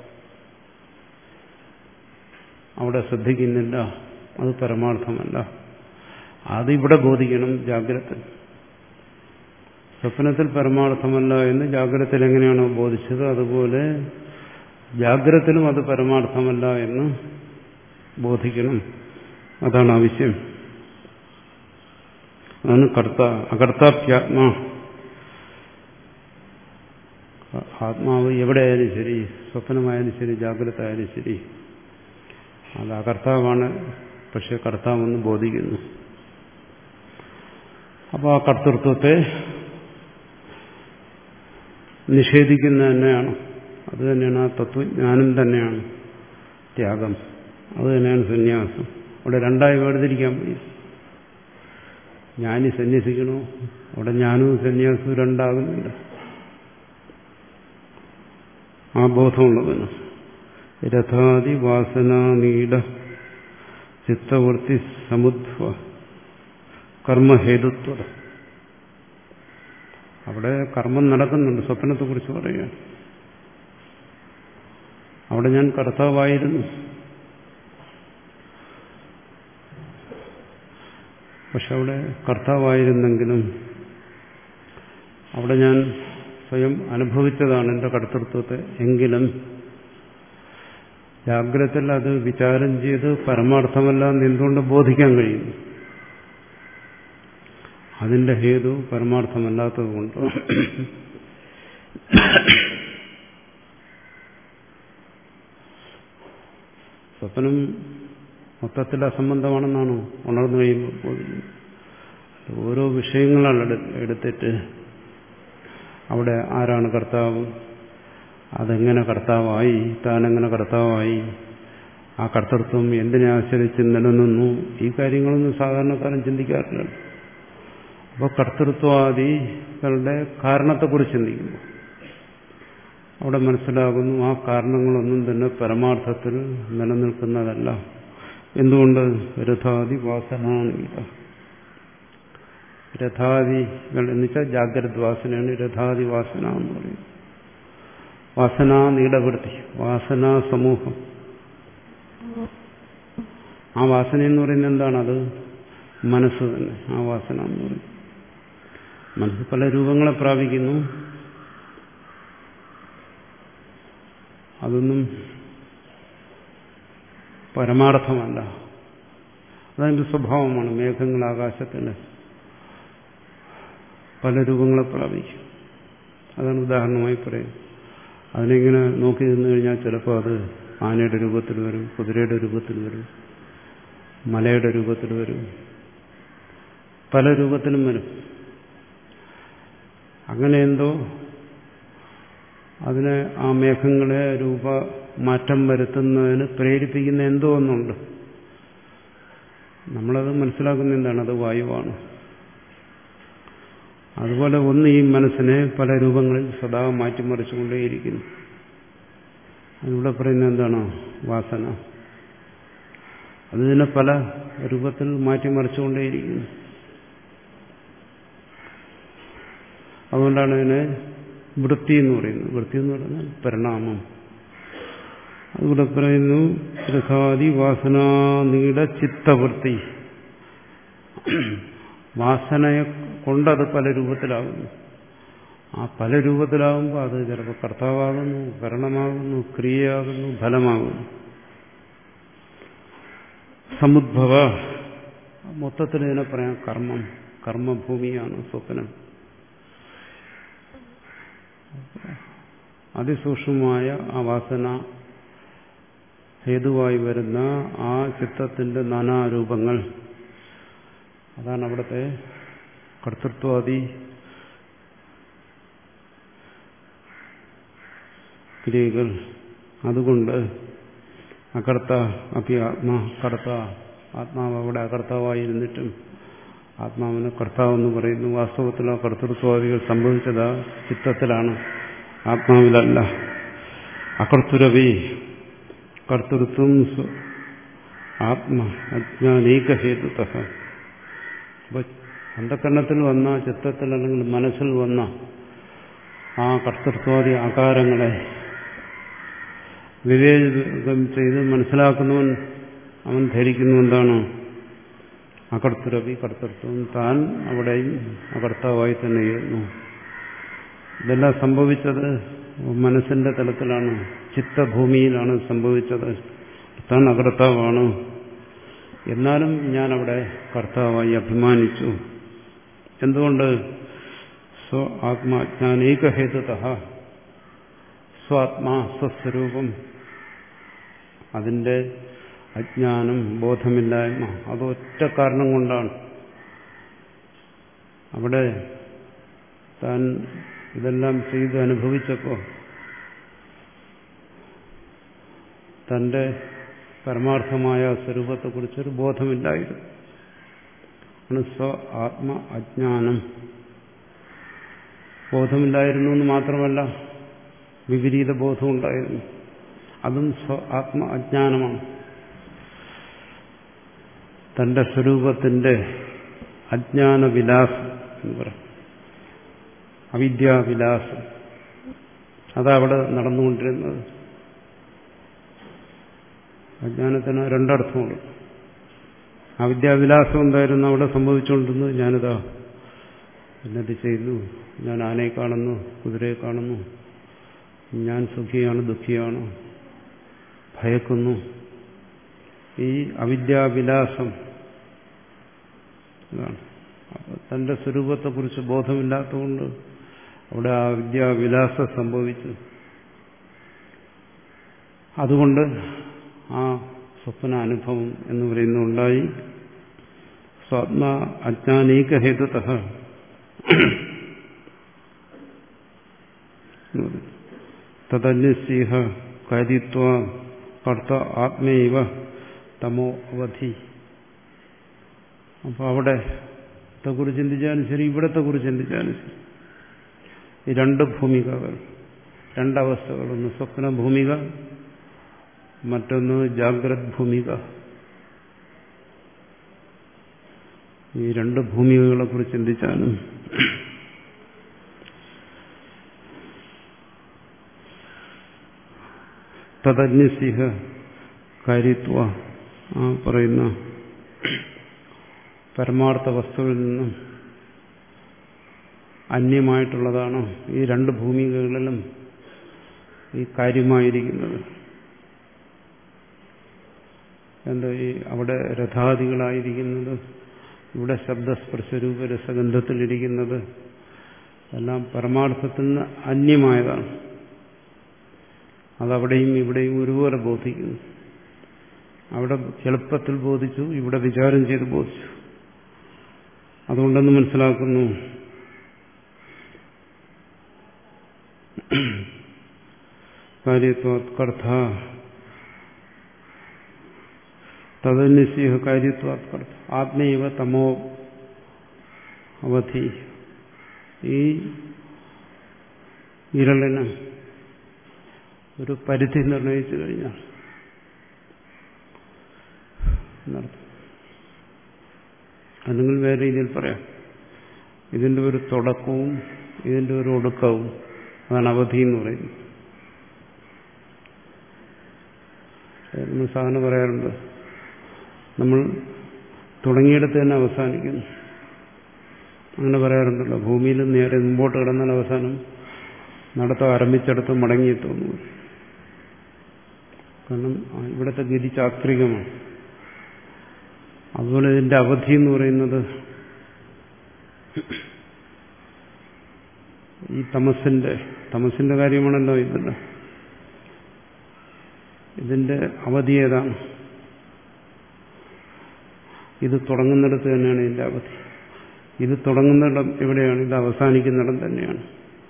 അവിടെ ശ്രദ്ധിക്കുന്നില്ല, അത് പരമാർത്ഥമല്ല. അതിവിടെ ബോധിക്കണം. ജാഗ്രത സ്വപ്നത്തിൽ പരമാർത്ഥമല്ല എന്ന് ജാഗ്രതയിൽ എങ്ങനെയാണോ ബോധിച്ചത് അതുപോലെ ജാഗ്രതയിലും അത് പരമാർത്ഥമല്ല എന്ന് ബോധിക്കണം. അതാണ് ആവശ്യം. അതാണ് കർത്ത അകർത്താപ്യാത്മാ. ആത്മാവ് എവിടെയായാലും ശരി, സ്വപ്നമായാലും ശരി, ജാഗ്രത ആയാലും ശരി, അത് അകർത്താവാണ്. പക്ഷെ കർത്താവെന്ന് ബോധിക്കുന്നു. അപ്പോൾ ആ കർത്തൃത്വത്തെ നിഷേധിക്കുന്ന തന്നെയാണ്. അത് തന്നെയാണ് ആ തത്വജ്ഞാനം തന്നെയാണ് ത്യാഗം. അത് തന്നെയാണ് സന്യാസം. അവിടെ രണ്ടായി വേർതിരിക്കാൻ വയ്യ. ജ്ഞാനി സന്യസിക്കണോ? അവിടെ ജ്ഞാനവും സന്യാസവും രണ്ടാകുന്നില്ല. ആ ബോധമുള്ളവന് രഥാദി വാസനാനീട ചിത്തവൃത്തി സമുദ്ധ്വ കർമ്മഹേതുത്വത. അവിടെ കർമ്മം നടക്കുന്നുണ്ട്. സ്വപ്നത്തെക്കുറിച്ച് പറയുകയാണ്. അവിടെ ഞാൻ കർത്താവായിരുന്നു. പക്ഷെ അവിടെ കർത്താവായിരുന്നെങ്കിലും അവിടെ ഞാൻ സ്വയം അനുഭവിച്ചതാണ് എൻ്റെ കർത്തൃത്വത്തെ. എങ്കിലും ജാഗ്രതയിൽ അത് വിചാരം ചെയ്ത് പരമാർത്ഥമല്ല എന്ന് എന്തുകൊണ്ട് ബോധിക്കാൻ കഴിയുന്നു? അതിന്റെ ഹേതു പരമാർത്ഥമല്ലാത്തതുകൊണ്ട്. സ്വപ്നം മൊത്തത്തിൽ അസംബന്ധമാണെന്നാണ് ഉണർന്നു കഴിയുമ്പോൾ ബോധിക്കുന്നത്. ഓരോ വിഷയങ്ങളാണ് എടുത്തിട്ട് അവിടെ ആരാണ് കർത്താവ്, അതെങ്ങനെ കർത്താവായി, താനെങ്ങനെ കർത്താവായി, ആ കർത്തൃത്വം എന്തിനെ ആശ്രയിച്ച് നിലനിന്നു, ഈ കാര്യങ്ങളൊന്നും സാധാരണക്കാരൻ ചിന്തിക്കാറില്ല. അപ്പോൾ കർത്തൃത്വാദികളുടെ കാരണത്തെക്കുറിച്ച് ചിന്തിക്കുമ്പോൾ അവിടെ മനസ്സിലാകുന്നു ആ കാരണങ്ങളൊന്നും തന്നെ പരമാർത്ഥത്തിൽ നിലനിൽക്കുന്നതല്ല. എന്തുകൊണ്ട്? രഥാദി വാസനാനീത. രഥാദികൾ എന്ന് വെച്ചാൽ ജാഗ്രത് വാസനയാണ് രഥാദി വാസന എന്ന് പറയുന്നത്. വാസനാ നീടവൃത്തി, വാസനാ സമൂഹം. ആ വാസന എന്ന് പറയുന്നത് എന്താണ്? അത് മനസ്സ് തന്നെ. ആ വാസന എന്ന് പറയുന്നത് മനസ്സ് പല രൂപങ്ങളെ പ്രാപിക്കുന്നു. അതൊന്നും പരമാർത്ഥമല്ല, അതതിൻ്റെ സ്വഭാവമാണ്. മേഘങ്ങൾ ആകാശത്തിന് പല രൂപങ്ങളെ പ്രാപിക്കും. അതാണ് ഉദാഹരണമായി പറയുന്നത്. അതിനെങ്ങനെ നോക്കി നിന്ന് കഴിഞ്ഞാൽ ചിലപ്പോൾ അത് ആനയുടെ രൂപത്തിൽ വരും, കുതിരയുടെ രൂപത്തിൽ വരും, മലയുടെ രൂപത്തിൽ വരും, പല രൂപത്തിലും വരും. അങ്ങനെ എന്തോ അതിനെ ആ മേഘങ്ങളെ രൂപ മാറ്റം വരുത്തുന്നതിന് പ്രേരിപ്പിക്കുന്ന എന്തോ ഒന്നുണ്ട്. നമ്മളത് മനസ്സിലാക്കുന്ന എന്താണ്? അത് വായുവാണ്. അതുപോലെ ഒന്ന് ഈ മനസ്സിനെ പല രൂപങ്ങളിൽ സദാ മാറ്റിമറിച്ചുകൊണ്ടേയിരിക്കുന്നു. അതിലൂടെ പറയുന്നത് എന്താണ്? വാസന. അതിനെ പല രൂപത്തിൽ മാറ്റിമറിച്ചുകൊണ്ടേയിരിക്കുന്നു. അതുകൊണ്ടാണ് ഇതിനെ വൃത്തി എന്ന് പറയുന്നത്. വൃത്തി എന്ന് പറഞ്ഞാൽ പരിണാമം. അതുകൂടെ പറയുന്നു രഥാദി വാസനാനീട ചിത്തവൃത്തി. വാസനയെ കൊണ്ടത് പല രൂപത്തിലാകുന്നു. ആ പല രൂപത്തിലാകുമ്പോൾ അത് ചിലപ്പോൾ കർത്താവാകുന്നു, കരണമാകുന്നു, ക്രിയയാകുന്നു, ഫലമാകുന്നു. സമുദ്ഭവ. മൊത്തത്തിൽ ഇതിനെ പറയാം കർമ്മം. കർമ്മഭൂമിയാണ് സ്വപ്നം. അതിസൂക്ഷ്മമായ ആ വാസന ഹേതുവായി വരുന്ന ആ ചിത്തത്തിന്റെ നാനാരൂപങ്ങൾ, അതാണ് അവിടുത്തെ കർത്തൃത്വാദി ക്രിയകൾ. അതുകൊണ്ട് അകർത്ത അപ്പി ആത്മാ കർത്ത. ആത്മാവ് അവിടെ അകർത്താവായിരുന്നിട്ടും ആത്മാവിനെ കർത്താവെന്ന് പറയുന്നു. വാസ്തവത്തിൽ ആ കർത്തൃത്വാദികൾ സംഭവിച്ചത് ചിത്തത്തിലാണ്, ആത്മാവിലല്ല. അകർത്തുരവി കർത്തൃത്വം ആത്മ അജ്ഞാനീകഹേതുത. അപ്പൊ അന്ധകരണത്തിൽ വന്ന, ചിത്തത്തിൽ അല്ലെങ്കിൽ മനസ്സിൽ വന്ന ആ കർത്തൃത്വാദി ആകാരങ്ങളെ വിവേകം ചെയ്ത് മനസ്സിലാക്കുന്നവൻ അവൻ ധരിക്കുന്നു എന്താണ്? അകർത്തുരവി കർത്തൃത്വം. താൻ അവിടെയും അകർത്താവായി തന്നെ ഇരുന്നു. ഇതെല്ലാം സംഭവിച്ചത് മനസ്സിന്റെ തലത്തിലാണ്, ചിത്തഭൂമിയിലാണ് സംഭവിച്ചത്. താൻ അകർത്താവാണ്. എന്നാലും ഞാൻ അവിടെ കർത്താവായി അഭിമാനിച്ചു. എന്തുകൊണ്ട്? സ്വ ആത്മാജ്ഞാനൈകഹേതുത. സ്വാത്മാ സ്വസ്വരൂപം, അതിന്റെ അജ്ഞാനം, ബോധമില്ലായ്മ, അതൊറ്റ കാരണം കൊണ്ടാണ്. അവിടെ താൻ ഇതെല്ലാം ചെയ്ത് അനുഭവിച്ചപ്പോൾ തന്റെ പരമാർത്ഥമായ സ്വരൂപത്തെക്കുറിച്ചൊരു ബോധമില്ലായിരുന്നു. ആണ് സ്വ ആത്മ അജ്ഞാനം. ബോധമില്ലായിരുന്നു എന്ന് മാത്രമല്ല, വിപരീത ബോധമുണ്ടായിരുന്നു. അതും സ്വ ആത്മ അജ്ഞാനമാണ്. തന്റെ സ്വരൂപത്തിന്റെ അജ്ഞാനവിലാസം എന്ന് പറയും, അവിദ്യാവിലാസം, അതവിടെ നടന്നുകൊണ്ടിരുന്നത്. അജ്ഞാനത്തിന് രണ്ടർത്ഥമുണ്ട്. അവിദ്യാവിലാസം എന്തായിരുന്നു അവിടെ സംഭവിച്ചുകൊണ്ടിരുന്നത്? ഞാനിതാ എന്നത് ചെയ്യുന്നു, ഞാൻ ആനയെ കാണുന്നു, കുതിരയെ കാണുന്നു, ഞാൻ സുഖിയാണ് ദുഃഖിയാണ്, ഭയക്കുന്നു. ഈ അവിദ്യാവിലാസം ഇതാണ്. അപ്പൊ തന്റെ സ്വരൂപത്തെക്കുറിച്ച് ബോധമില്ലാത്തതുകൊണ്ട് അവിടെ ആ വിദ്യാവിലാസം സംഭവിച്ചു. അതുകൊണ്ട് ആ സ്വപ്ന അനുഭവം എന്ന് പറയുന്നുണ്ടായി. സ്വാത്മാ അജ്ഞാനീക ഹേതുതഃ തദന്യസ്യ കാര്യത്വ കർത്ത ആത്മൈവ തമോ അവധി. അപ്പൊ അവിടെ കുറിച്ച് ചിന്തിച്ചാലും ശരി, ഇവിടത്തെ കുറിച്ച് ചിന്തിച്ചാലും ശരി, ഈ രണ്ട് ഭൂമികകൾ, രണ്ടവസ്ഥകൾ, ഒന്ന് സ്വപ്ന ഭൂമിക, മറ്റൊന്ന് ജാഗ്രത് ഭൂമിക. ഈ രണ്ട് ഭൂമികകളെ കുറിച്ച് ചിന്തിച്ചാലും തദന്യസിഹ കാര്യത്വ, ആ പറയുന്ന പരമാർത്ഥ വസ്തുവിൽ നിന്നും അന്യമായിട്ടുള്ളതാണ് ഈ രണ്ട് ഭൂമികകളിലും ഈ കാര്യമായിരിക്കുന്നത്. എന്താ ഈ അവിടെ രഥാദികളായിരിക്കുന്നത്, ഇവിടെ ശബ്ദസ്പർശരൂപ രസഗന്ധത്തിലിരിക്കുന്നത് എല്ലാം പരമാർത്ഥത്തിൽ നിന്ന് അന്യമായതാണ്. അതവിടെയും ഇവിടെയും ഒരുപോലെ ബോധിക്കുന്നു. അവിടെ എളുപ്പത്തിൽ ബോധിച്ചു, ഇവിടെ വിചാരം ചെയ്ത് ബോധിച്ചു. അതുകൊണ്ടെന്ന് മനസ്സിലാക്കുന്നു കാര്യത്വാത്കർത്ത തദന്യസ്യ കാര്യത്വാത്കർത്ത ആത്മൈവ തമോ അവധി. ഈ ഇരളിന് ഒരു പരിധി നിർണയിച്ചു കഴിഞ്ഞാൽ എന്നർത്ഥം. അല്ലെങ്കിൽ വേറെ രീതിയിൽ പറയാം, ഇതിന്റെ ഒരു തുടക്കവും ഇതിന്റെ ഒരു ഒടുക്കവും, അതാണ് അവധി എന്ന് പറയുന്നത്. നമ്മൾ സാധാരണ പറയാറുണ്ട്, നമ്മൾ തുടങ്ങിയെടുത്ത് തന്നെ അവസാനിക്കുന്നു. അങ്ങനെ പറയാറുണ്ടല്ലോ, ഭൂമിയിൽ നേരെ മുമ്പോട്ട് കിടന്നാൽ അവസാനം നടത്തം ആരംഭിച്ചെടുത്ത് മടങ്ങിയെത്തുന്നു. കാരണം ഇവിടുത്തെ ഗതി ചാക്രികമാണ്. അതുപോലെ ഇതിന്റെ അവധി എന്ന് പറയുന്നത് ഈ തമസിന്റെ തമസിന്റെ കാര്യമാണല്ലോ ഇതല്ല. ഇതിന്റെ അവധി ഏതാണ്? ഇത് തുടങ്ങുന്നിടത്ത് തന്നെയാണ് ഇതിന്റെ അവധി. ഇത് തുടങ്ങുന്നിടം എവിടെയാണ്? ഇത് അവസാനിക്കുന്നിടം തന്നെയാണ്.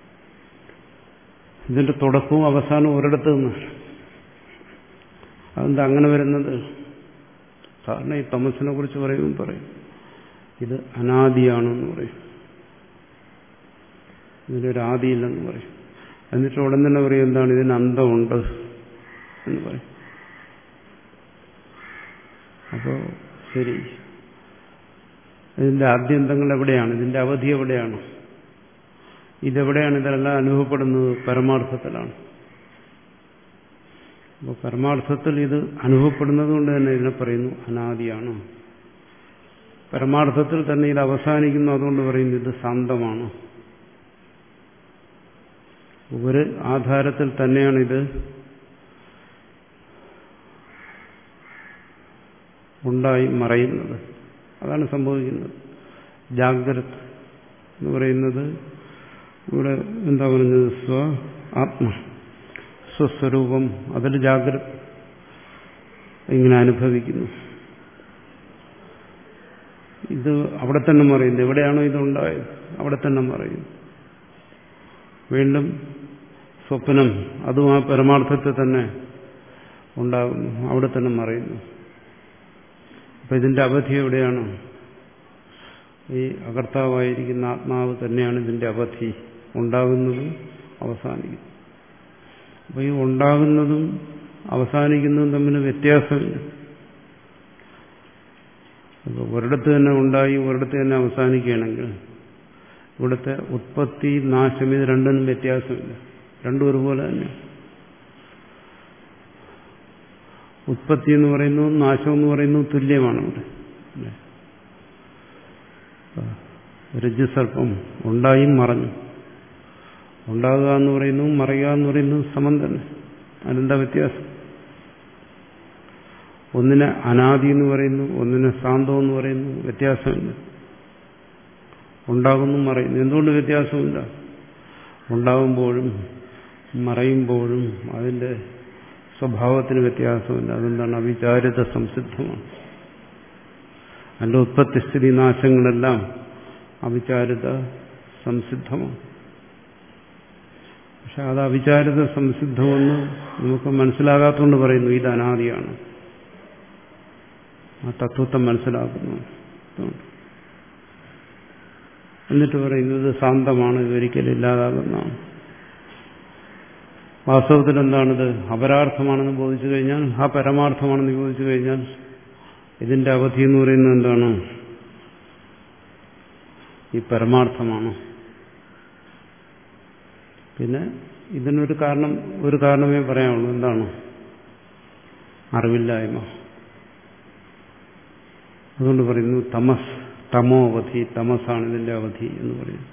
ഇതിന്റെ തുടക്കവും അവസാനവും ഒരിടത്ത് നിന്നാണ്. അതെന്താ അങ്ങനെ വരുന്നത്? സാധാരണ ഈ തമസിനെ കുറിച്ച് പറയുമ്പോൾ പറയും ഇത് അനാദിയാണെന്ന് പറയും, ഇതിനൊരു ആദിയില്ലെന്ന് പറയും. എന്നിട്ട് ഉടൻ തന്നെ പറയും എന്താണ്, ഇതിന് അന്തമുണ്ട് എന്ന് പറയും. അപ്പോ ശരി, ഇതിന്റെ ആദ്യന്തങ്ങൾ എവിടെയാണ്? ഇതിന്റെ അവധി എവിടെയാണ്? ഇതെവിടെയാണ് ഇതെല്ലാം അനുഭവപ്പെടുന്നത്? പരമാർത്ഥത്തിലാണ്. അപ്പോൾ പരമാർത്ഥത്തിൽ ഇത് അനുഭവപ്പെടുന്നത് കൊണ്ട് തന്നെ ഇതിനെ പറയുന്നു അനാദിയാണ്. പരമാർത്ഥത്തിൽ തന്നെ ഇത് അവസാനിക്കുന്നു, അതുകൊണ്ട് പറയുന്നു ഇത് ശാന്തമാണ്. ഒരു ആധാരത്തിൽ തന്നെയാണ് ഇത് ഉണ്ടായി മറയുന്നത്. അതാണ് സംഭവിക്കുന്നത്. ജാഗ്രത് എന്ന് പറയുന്നത് ഇവിടെ എന്താ പറഞ്ഞത്? സ്വ ആത്മ സ്വസ്വരൂപം, അതിൽ ജാഗ്രത ഇങ്ങനെ അനുഭവിക്കുന്നു. ഇത് അവിടെ തന്നെ മറയുന്നു. എവിടെയാണോ ഇതുണ്ടായത് അവിടെ തന്നെ മറയുന്നു. വീണ്ടും സ്വപ്നം, അതും ആ പരമാർത്ഥത്തെ തന്നെ ഉണ്ടാകുന്നു, അവിടെ തന്നെ മറയുന്നു. അപ്പൊ ഇതിന്റെ അവധി എവിടെയാണ്? ഈ അകർത്താവായിരിക്കുന്ന ആത്മാവ് തന്നെയാണ് ഇതിന്റെ അവധി. ഉണ്ടാകുന്നതും അവസാനിക്കുന്നു. അപ്പൊ ഈ ഉണ്ടാകുന്നതും അവസാനിക്കുന്നതും തമ്മിൽ വ്യത്യാസമില്ല. അപ്പൊ ഒരിടത്ത് തന്നെ ഉണ്ടായി ഒരിടത്ത് തന്നെ അവസാനിക്കുകയാണെങ്കിൽ ഇവിടുത്തെ ഉത്പത്തി നാശം ഇത് രണ്ടിനും വ്യത്യാസമില്ല, രണ്ടും ഒരുപോലെ തന്നെ. ഉത്പത്തി എന്ന് പറയുന്നതും നാശം എന്ന് പറയുന്നതും തുല്യമാണ് ഇവിടെ. രജ്ജുസർപ്പം ഉണ്ടായും മറഞ്ഞു. ഉണ്ടാകുക എന്ന് പറയുന്നതും മറയുക എന്ന് പറയുന്നതും സമം തന്നെ. അതിനെന്താ വ്യത്യാസം? ഒന്നിനെ അനാദി എന്ന് പറയുന്നു, ഒന്നിനെ സാന്തം എന്ന് പറയുന്നു. വ്യത്യാസമില്ല. ഉണ്ടാകുന്നു മറയുന്നു. എന്തുകൊണ്ട് വ്യത്യാസമില്ല? ഉണ്ടാകുമ്പോഴും മറയുമ്പോഴും അതിന്റെ സ്വഭാവത്തിന് വ്യത്യാസമില്ല. അതെന്താണ്? അവിചാരിത സംസിദ്ധമാണ്. അതിന്റെ ഉത്പത്തിസ്ഥിതി നാശങ്ങളെല്ലാം അവിചാരിത സംസിദ്ധമാണ്. പക്ഷെ അത് അവിചാരിത സംസിദ്ധമെന്ന് നമുക്ക് മനസ്സിലാകാത്തതുകൊണ്ട് പറയുന്നു ഇത് അനാദിയാണ്. ആ തത്വത്തെ മനസ്സിലാക്കുന്നു. എന്നിട്ട് പറയുന്നത് ശാന്തമാണ്, ഇതൊരിക്കലും ഇല്ലാതാകുന്നതാണ്. വാസ്തവത്തിൽ എന്താണിത്? അപരാർത്ഥമാണെന്ന് ബോധിച്ചു കഴിഞ്ഞാൽ, ആ പരമാർത്ഥമാണെന്ന് ബോധിച്ചു കഴിഞ്ഞാൽ ഇതിന്റെ അവധി എന്ന് പറയുന്നത് എന്താണ്? ഈ പരമാർത്ഥമാണ്. പിന്നെ ഇതിനൊരു കാരണം ഒരു കാരണമേ പറയാനുള്ളൂ. എന്താണ്? അറിവില്ലായ്മ. അതുകൊണ്ട് പറയുന്നു തമസ്, തമോ അവധി, തമസാണ് ഇതിന്റെ അവധി എന്ന് പറയുന്നു.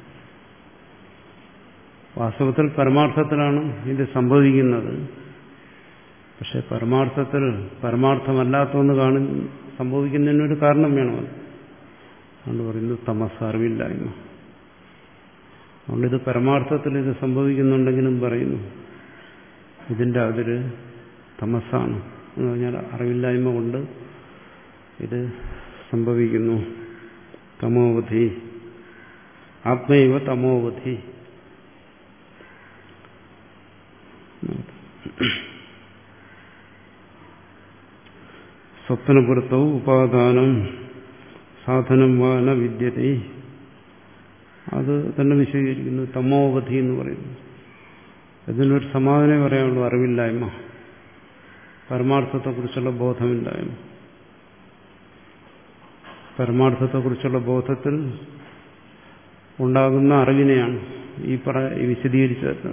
വാസ്തവത്തിൽ പരമാർത്ഥത്തിലാണ് ഇത് സംഭവിക്കുന്നത്. പക്ഷെ പരമാർത്ഥത്തിൽ പരമാർത്ഥമല്ലാത്തൊന്ന് കാണി സംഭവിക്കുന്നതിനൊരു കാരണം വേണം. അതുകൊണ്ട് പറയുന്നു തമസ്, അറിവില്ലായ്മ. അതുകൊണ്ട് ഇത് പരമാർത്ഥത്തിൽ ഇത് സംഭവിക്കുന്നുണ്ടെങ്കിലും പറയുന്നു ഇതിന്റെ അതിര് തമസാണ് എന്ന് പറഞ്ഞാൽ അറിവില്ലായ്മ കൊണ്ട് ഇത് സംഭവിക്കുന്നു. തമോവധി, ആത്മൈവ തമോവധി. സ്വപ്നപുരത്തവും ഉപാദാനം സാധനം വാന വിദ്യതേ. അത് തന്നെ വിശദീകരിക്കുന്നു. തമോവധി എന്ന് പറയുന്നു. ഇതിനൊരു സമാധാനം പറയാനുള്ളൂ. അറിവില്ലായ്മ, പരമാർത്ഥത്തെക്കുറിച്ചുള്ള ബോധമില്ലായ്മ. പരമാർത്ഥത്തെക്കുറിച്ചുള്ള ബോധത്തിൽ ഉണ്ടാകുന്ന അറിവിനെയാണ് ഈ പറ വിശദീകരിച്ചത്.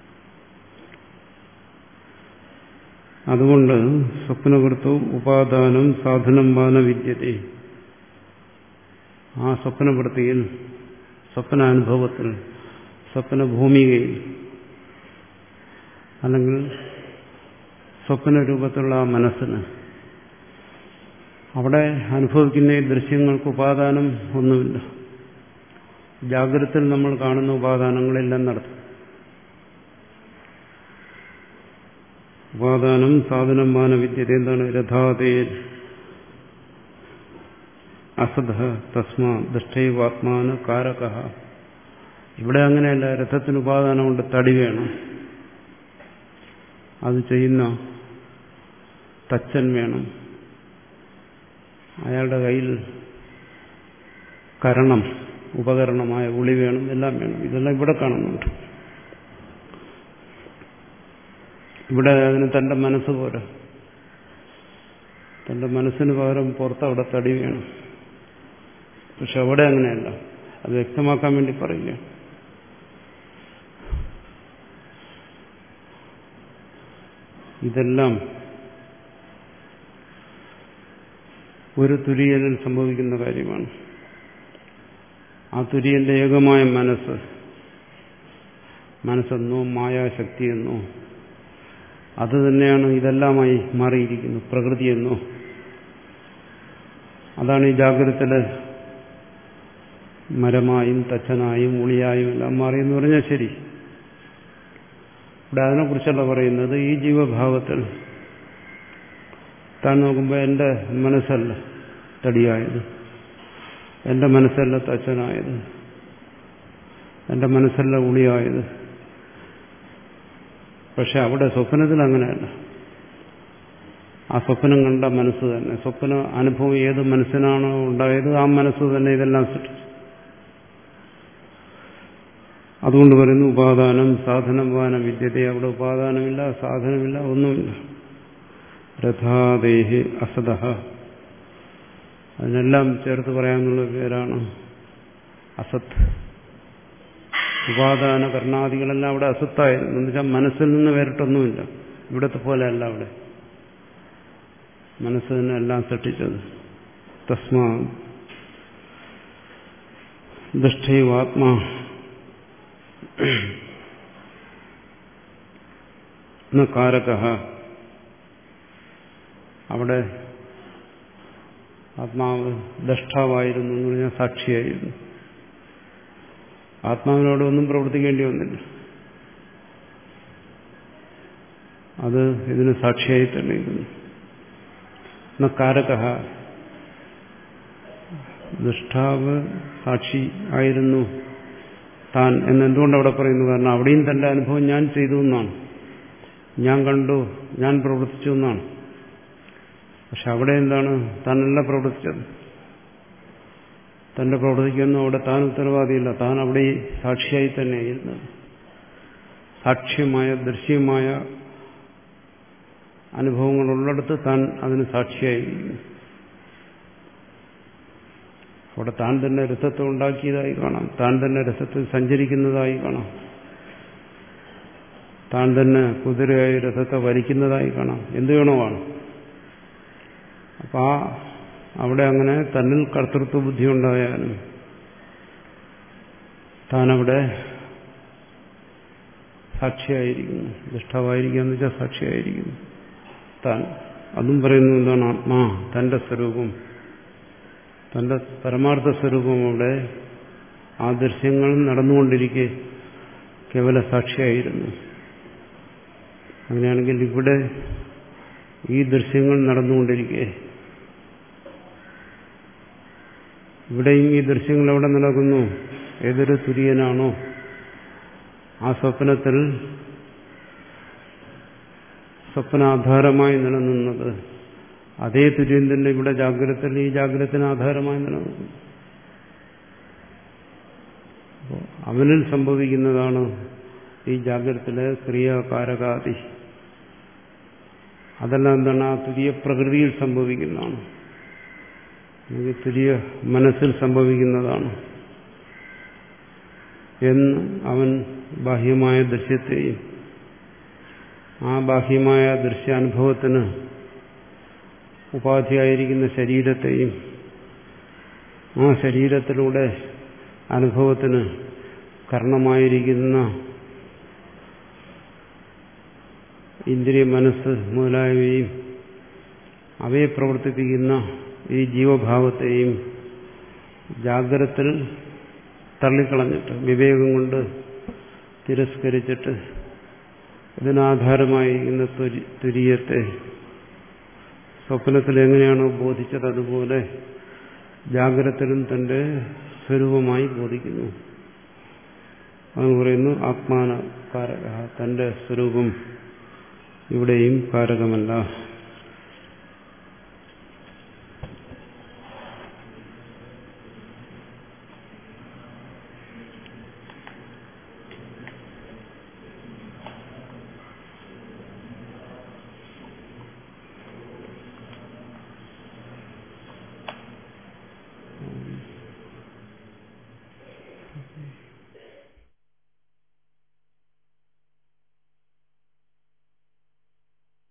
അതുകൊണ്ട് സ്വപ്നവൃത്തവും ഉപാദാനം സാധനം വാന വിദ്യതേ. ആ സ്വപ്നവൃത്തിയിൽ, സ്വപ്നാനുഭവത്തിൽ, സ്വപ്നഭൂമികയിൽ അല്ലെങ്കിൽ സ്വപ്ന രൂപത്തിലുള്ള ആ മനസ്സിന് അവിടെ അനുഭവിക്കുന്ന ഈ ദൃശ്യങ്ങൾക്ക് ഉപാദാനം ഒന്നുമില്ല. ജാഗ്രതയിൽ നമ്മൾ കാണുന്ന ഉപാദാനങ്ങളെല്ലാം നടത്തും. ഉപാദാനം സാധനം മാന വിദ്യത. എന്താണ്? രഥാതേ അസദ തസ്മാ ദൃഷ്ടൈവാത്മാന കാരക. ഇവിടെ അങ്ങനെയല്ല. രഥത്തിന് ഉപാദാനമുണ്ട്, തടി വേണം. അത് ചെയ്യുന്ന തച്ചൻ വേണം. അയാളുടെ കയ്യിൽ കരണം, ഉപകരണമായ ഉളി വേണം, എല്ലാം വേണം. ഇതെല്ലാം ഇവിടെ കാണുന്നുണ്ട്. ഇവിടെ അതിന് തന്റെ മനസ്സ് പോരാ. തന്റെ മനസ്സിന് പകരം പുറത്ത് അവിടെ തടി വേണം. പക്ഷെ അവിടെ അങ്ങനെയല്ല. അത് വ്യക്തമാക്കാൻ വേണ്ടി പറയില്ല. ഇതെല്ലാം ഒരു തുര്യനിൽ സംഭവിക്കുന്ന കാര്യമാണ്. ആ തുര്യന്റെ ഏകമായ മനസ്സ്, മനസ്സെന്നോ മായാശക്തിയെന്നോ അത് തന്നെയാണ് ഇതെല്ലാമായി മാറിയിരിക്കുന്നു. പ്രകൃതിയെന്നോ അതാണ് ഈ ജാഗ്രതത്തില് മരമായും തച്ചനായും ഉളിയായും എല്ലാം മാറിയെന്ന് പറഞ്ഞാൽ ശരി. ഇവിടെ അതിനെക്കുറിച്ചല്ല പറയുന്നത്. ഈ ജീവഭാവത്തിൽ താൻ നോക്കുമ്പോൾ എൻ്റെ മനസ്സല്ല തടിയായത്, എൻ്റെ മനസ്സല്ല തച്ചനായത്, എൻ്റെ മനസ്സല്ല ഉളിയായത്. പക്ഷെ അവിടെ സ്വപ്നത്തിൽ അങ്ങനെയല്ല. ആ സ്വപ്നം കണ്ട മനസ്സ് തന്നെ, സ്വപ്ന അനുഭവം ഏത് മനസ്സിനാണോ ഉണ്ടായത് ആ മനസ്സ് തന്നെ ഇതെല്ലാം സൃഷ്ടിച്ചു. അതുകൊണ്ട് പറയുന്നു ഉപാദാനം സാധനം വാന വിദ്യത. അവിടെ ഉപാദാനമില്ല, സാധനമില്ല, ഒന്നുമില്ല. രഥാദേഹി അസദ. അതിനെല്ലാം ചേർത്ത് പറയാനുള്ള പേരാണ് അസത്ത്. ഉപാദാന കർണാദികളെല്ലാം അവിടെ അസത്തായിരുന്നു. എന്ന് വെച്ചാൽ മനസ്സിൽ നിന്ന് വേറിട്ടൊന്നുമില്ല. ഇവിടത്തെ പോലെ അല്ല. അവിടെ മനസ്സ് തന്നെ എല്ലാം സൃഷ്ടിച്ചത്. തസ്മാ ദൃഷ്ടൈവാത്മാ ന കാരകഃ. അവിടെ ആത്മാവ് ദഷ്ടാവായിരുന്നു എന്ന് പറഞ്ഞാൽ സാക്ഷിയായിരുന്നു. ആത്മാവിനോട് ഒന്നും പ്രവർത്തിക്കേണ്ടി വന്നില്ല. അത് ഇതിന് സാക്ഷിയായി തന്നെ ഇരുന്നു. ന കാരകഃ, ദൃഷ്ടാവ് സാക്ഷി ആയിരുന്നു താൻ എന്നെന്തുകൊണ്ട് അവിടെ പറയുന്നു? കാരണം അവിടെയും തന്റെ അനുഭവം ഞാൻ ചെയ്തു എന്നാണ്, ഞാൻ കണ്ടു, ഞാൻ പ്രവർത്തിച്ചു എന്നാണ്. പക്ഷെ അവിടെ എന്താണ്? താനല്ല പ്രവർത്തിച്ചത്. തന്റെ പ്രവർത്തിക്കൊന്നും അവിടെ താൻ ഉത്തരവാദിയില്ല. താൻ അവിടെ സാക്ഷിയായി തന്നെ ഇരുന്നത്. സാക്ഷ്യമായ ദൃശ്യമായ അനുഭവങ്ങളുള്ളിടത്ത് താൻ അതിന് സാക്ഷിയായിരിക്കുന്നു. അവിടെ താൻ തന്നെ രസത്തെ ഉണ്ടാക്കിയതായി കാണാം, താൻ തന്നെ രസത്തിൽ സഞ്ചരിക്കുന്നതായി കാണാം, താൻ തന്നെ കുതിരയായി രഥത്തെ വലിക്കുന്നതായി കാണാം, എന്ത് വേണോ കാണാം. അപ്പൊ ആ അവിടെ അങ്ങനെ തന്നിൽ കർത്തൃത്വ ബുദ്ധി ഉണ്ടായാലും താനവിടെ സാക്ഷിയായിരിക്കുന്നു. ദുഷ്ടാവായിരിക്കുക എന്ന് വെച്ചാൽ സാക്ഷിയായിരിക്കുന്നു താൻ. അതും പറയുന്നു എന്താണ്? ആത്മാ തന്റെ സ്വരൂപം, തന്റെ പരമാർത്ഥ സ്വരൂപം അവിടെ ആ ദൃശ്യങ്ങൾ നടന്നുകൊണ്ടിരിക്കെ കേവല സാക്ഷിയായിരുന്നു. അങ്ങനെയാണെങ്കിൽ ഇവിടെ ഈ ദൃശ്യങ്ങൾ നടന്നുകൊണ്ടിരിക്കെ ഇവിടെയും ഈ ദൃശ്യങ്ങൾ എവിടെ നടക്കുന്നു? ഏതൊരു തുര്യനാണോ ആ സ്വപ്നത്തിൽ സ്വപ്നാധാരമായി നിലനിന്നത്, അതേ തുര്യൻ തന്നെ ഇവിടെ ജാഗ്രതയിൽ ഈ ജാഗ്രതത്തിന് ആധാരമായി നിലനിൽക്കുന്നു. അപ്പോൾ അവനിൽ സംഭവിക്കുന്നതാണ് ഈ ജാഗ്രതത്തിലെ ക്രിയാകാരകാദി. അതെല്ലാം എന്താണ്? ആ തുര്യ പ്രകൃതിയിൽ സംഭവിക്കുന്നതാണ്, അല്ലെങ്കിൽ തുര്യ മനസ്സിൽ സംഭവിക്കുന്നതാണ് എന്ന് അവൻ ബാഹ്യമായ ദൃശ്യത്തെയും ആ ബാഹ്യമായ ദൃശ്യാനുഭവത്തിന് ഉപാധിയായിരിക്കുന്ന ശരീരത്തെയും ആ ശരീരത്തിലൂടെ അനുഭവത്തിന് കാരണമായിരിക്കുന്ന ഇന്ദ്രിയ മനസ്സ് മുതലായവയും അവയെ പ്രവർത്തിപ്പിക്കുന്ന ഈ ജീവഭാവത്തെയും ജാഗ്രതത്തിൽ തള്ളിക്കളഞ്ഞിട്ട് വിവേകം കൊണ്ട് തിരസ്കരിച്ചിട്ട് ഇതിനാധാരമായിരിക്കുന്ന തുര്യത്തെ സ്വപ്നത്തിൽ എങ്ങനെയാണോ ബോധിച്ചത് അതുപോലെ ജാഗ്രതയിലും തന്റെ സ്വരൂപമായി ബോധിക്കുന്നു. അത് പറയുന്നു ആത്മാന കാരക, തന്റെ സ്വരൂപം ഇവിടെയും കാരകമല്ല.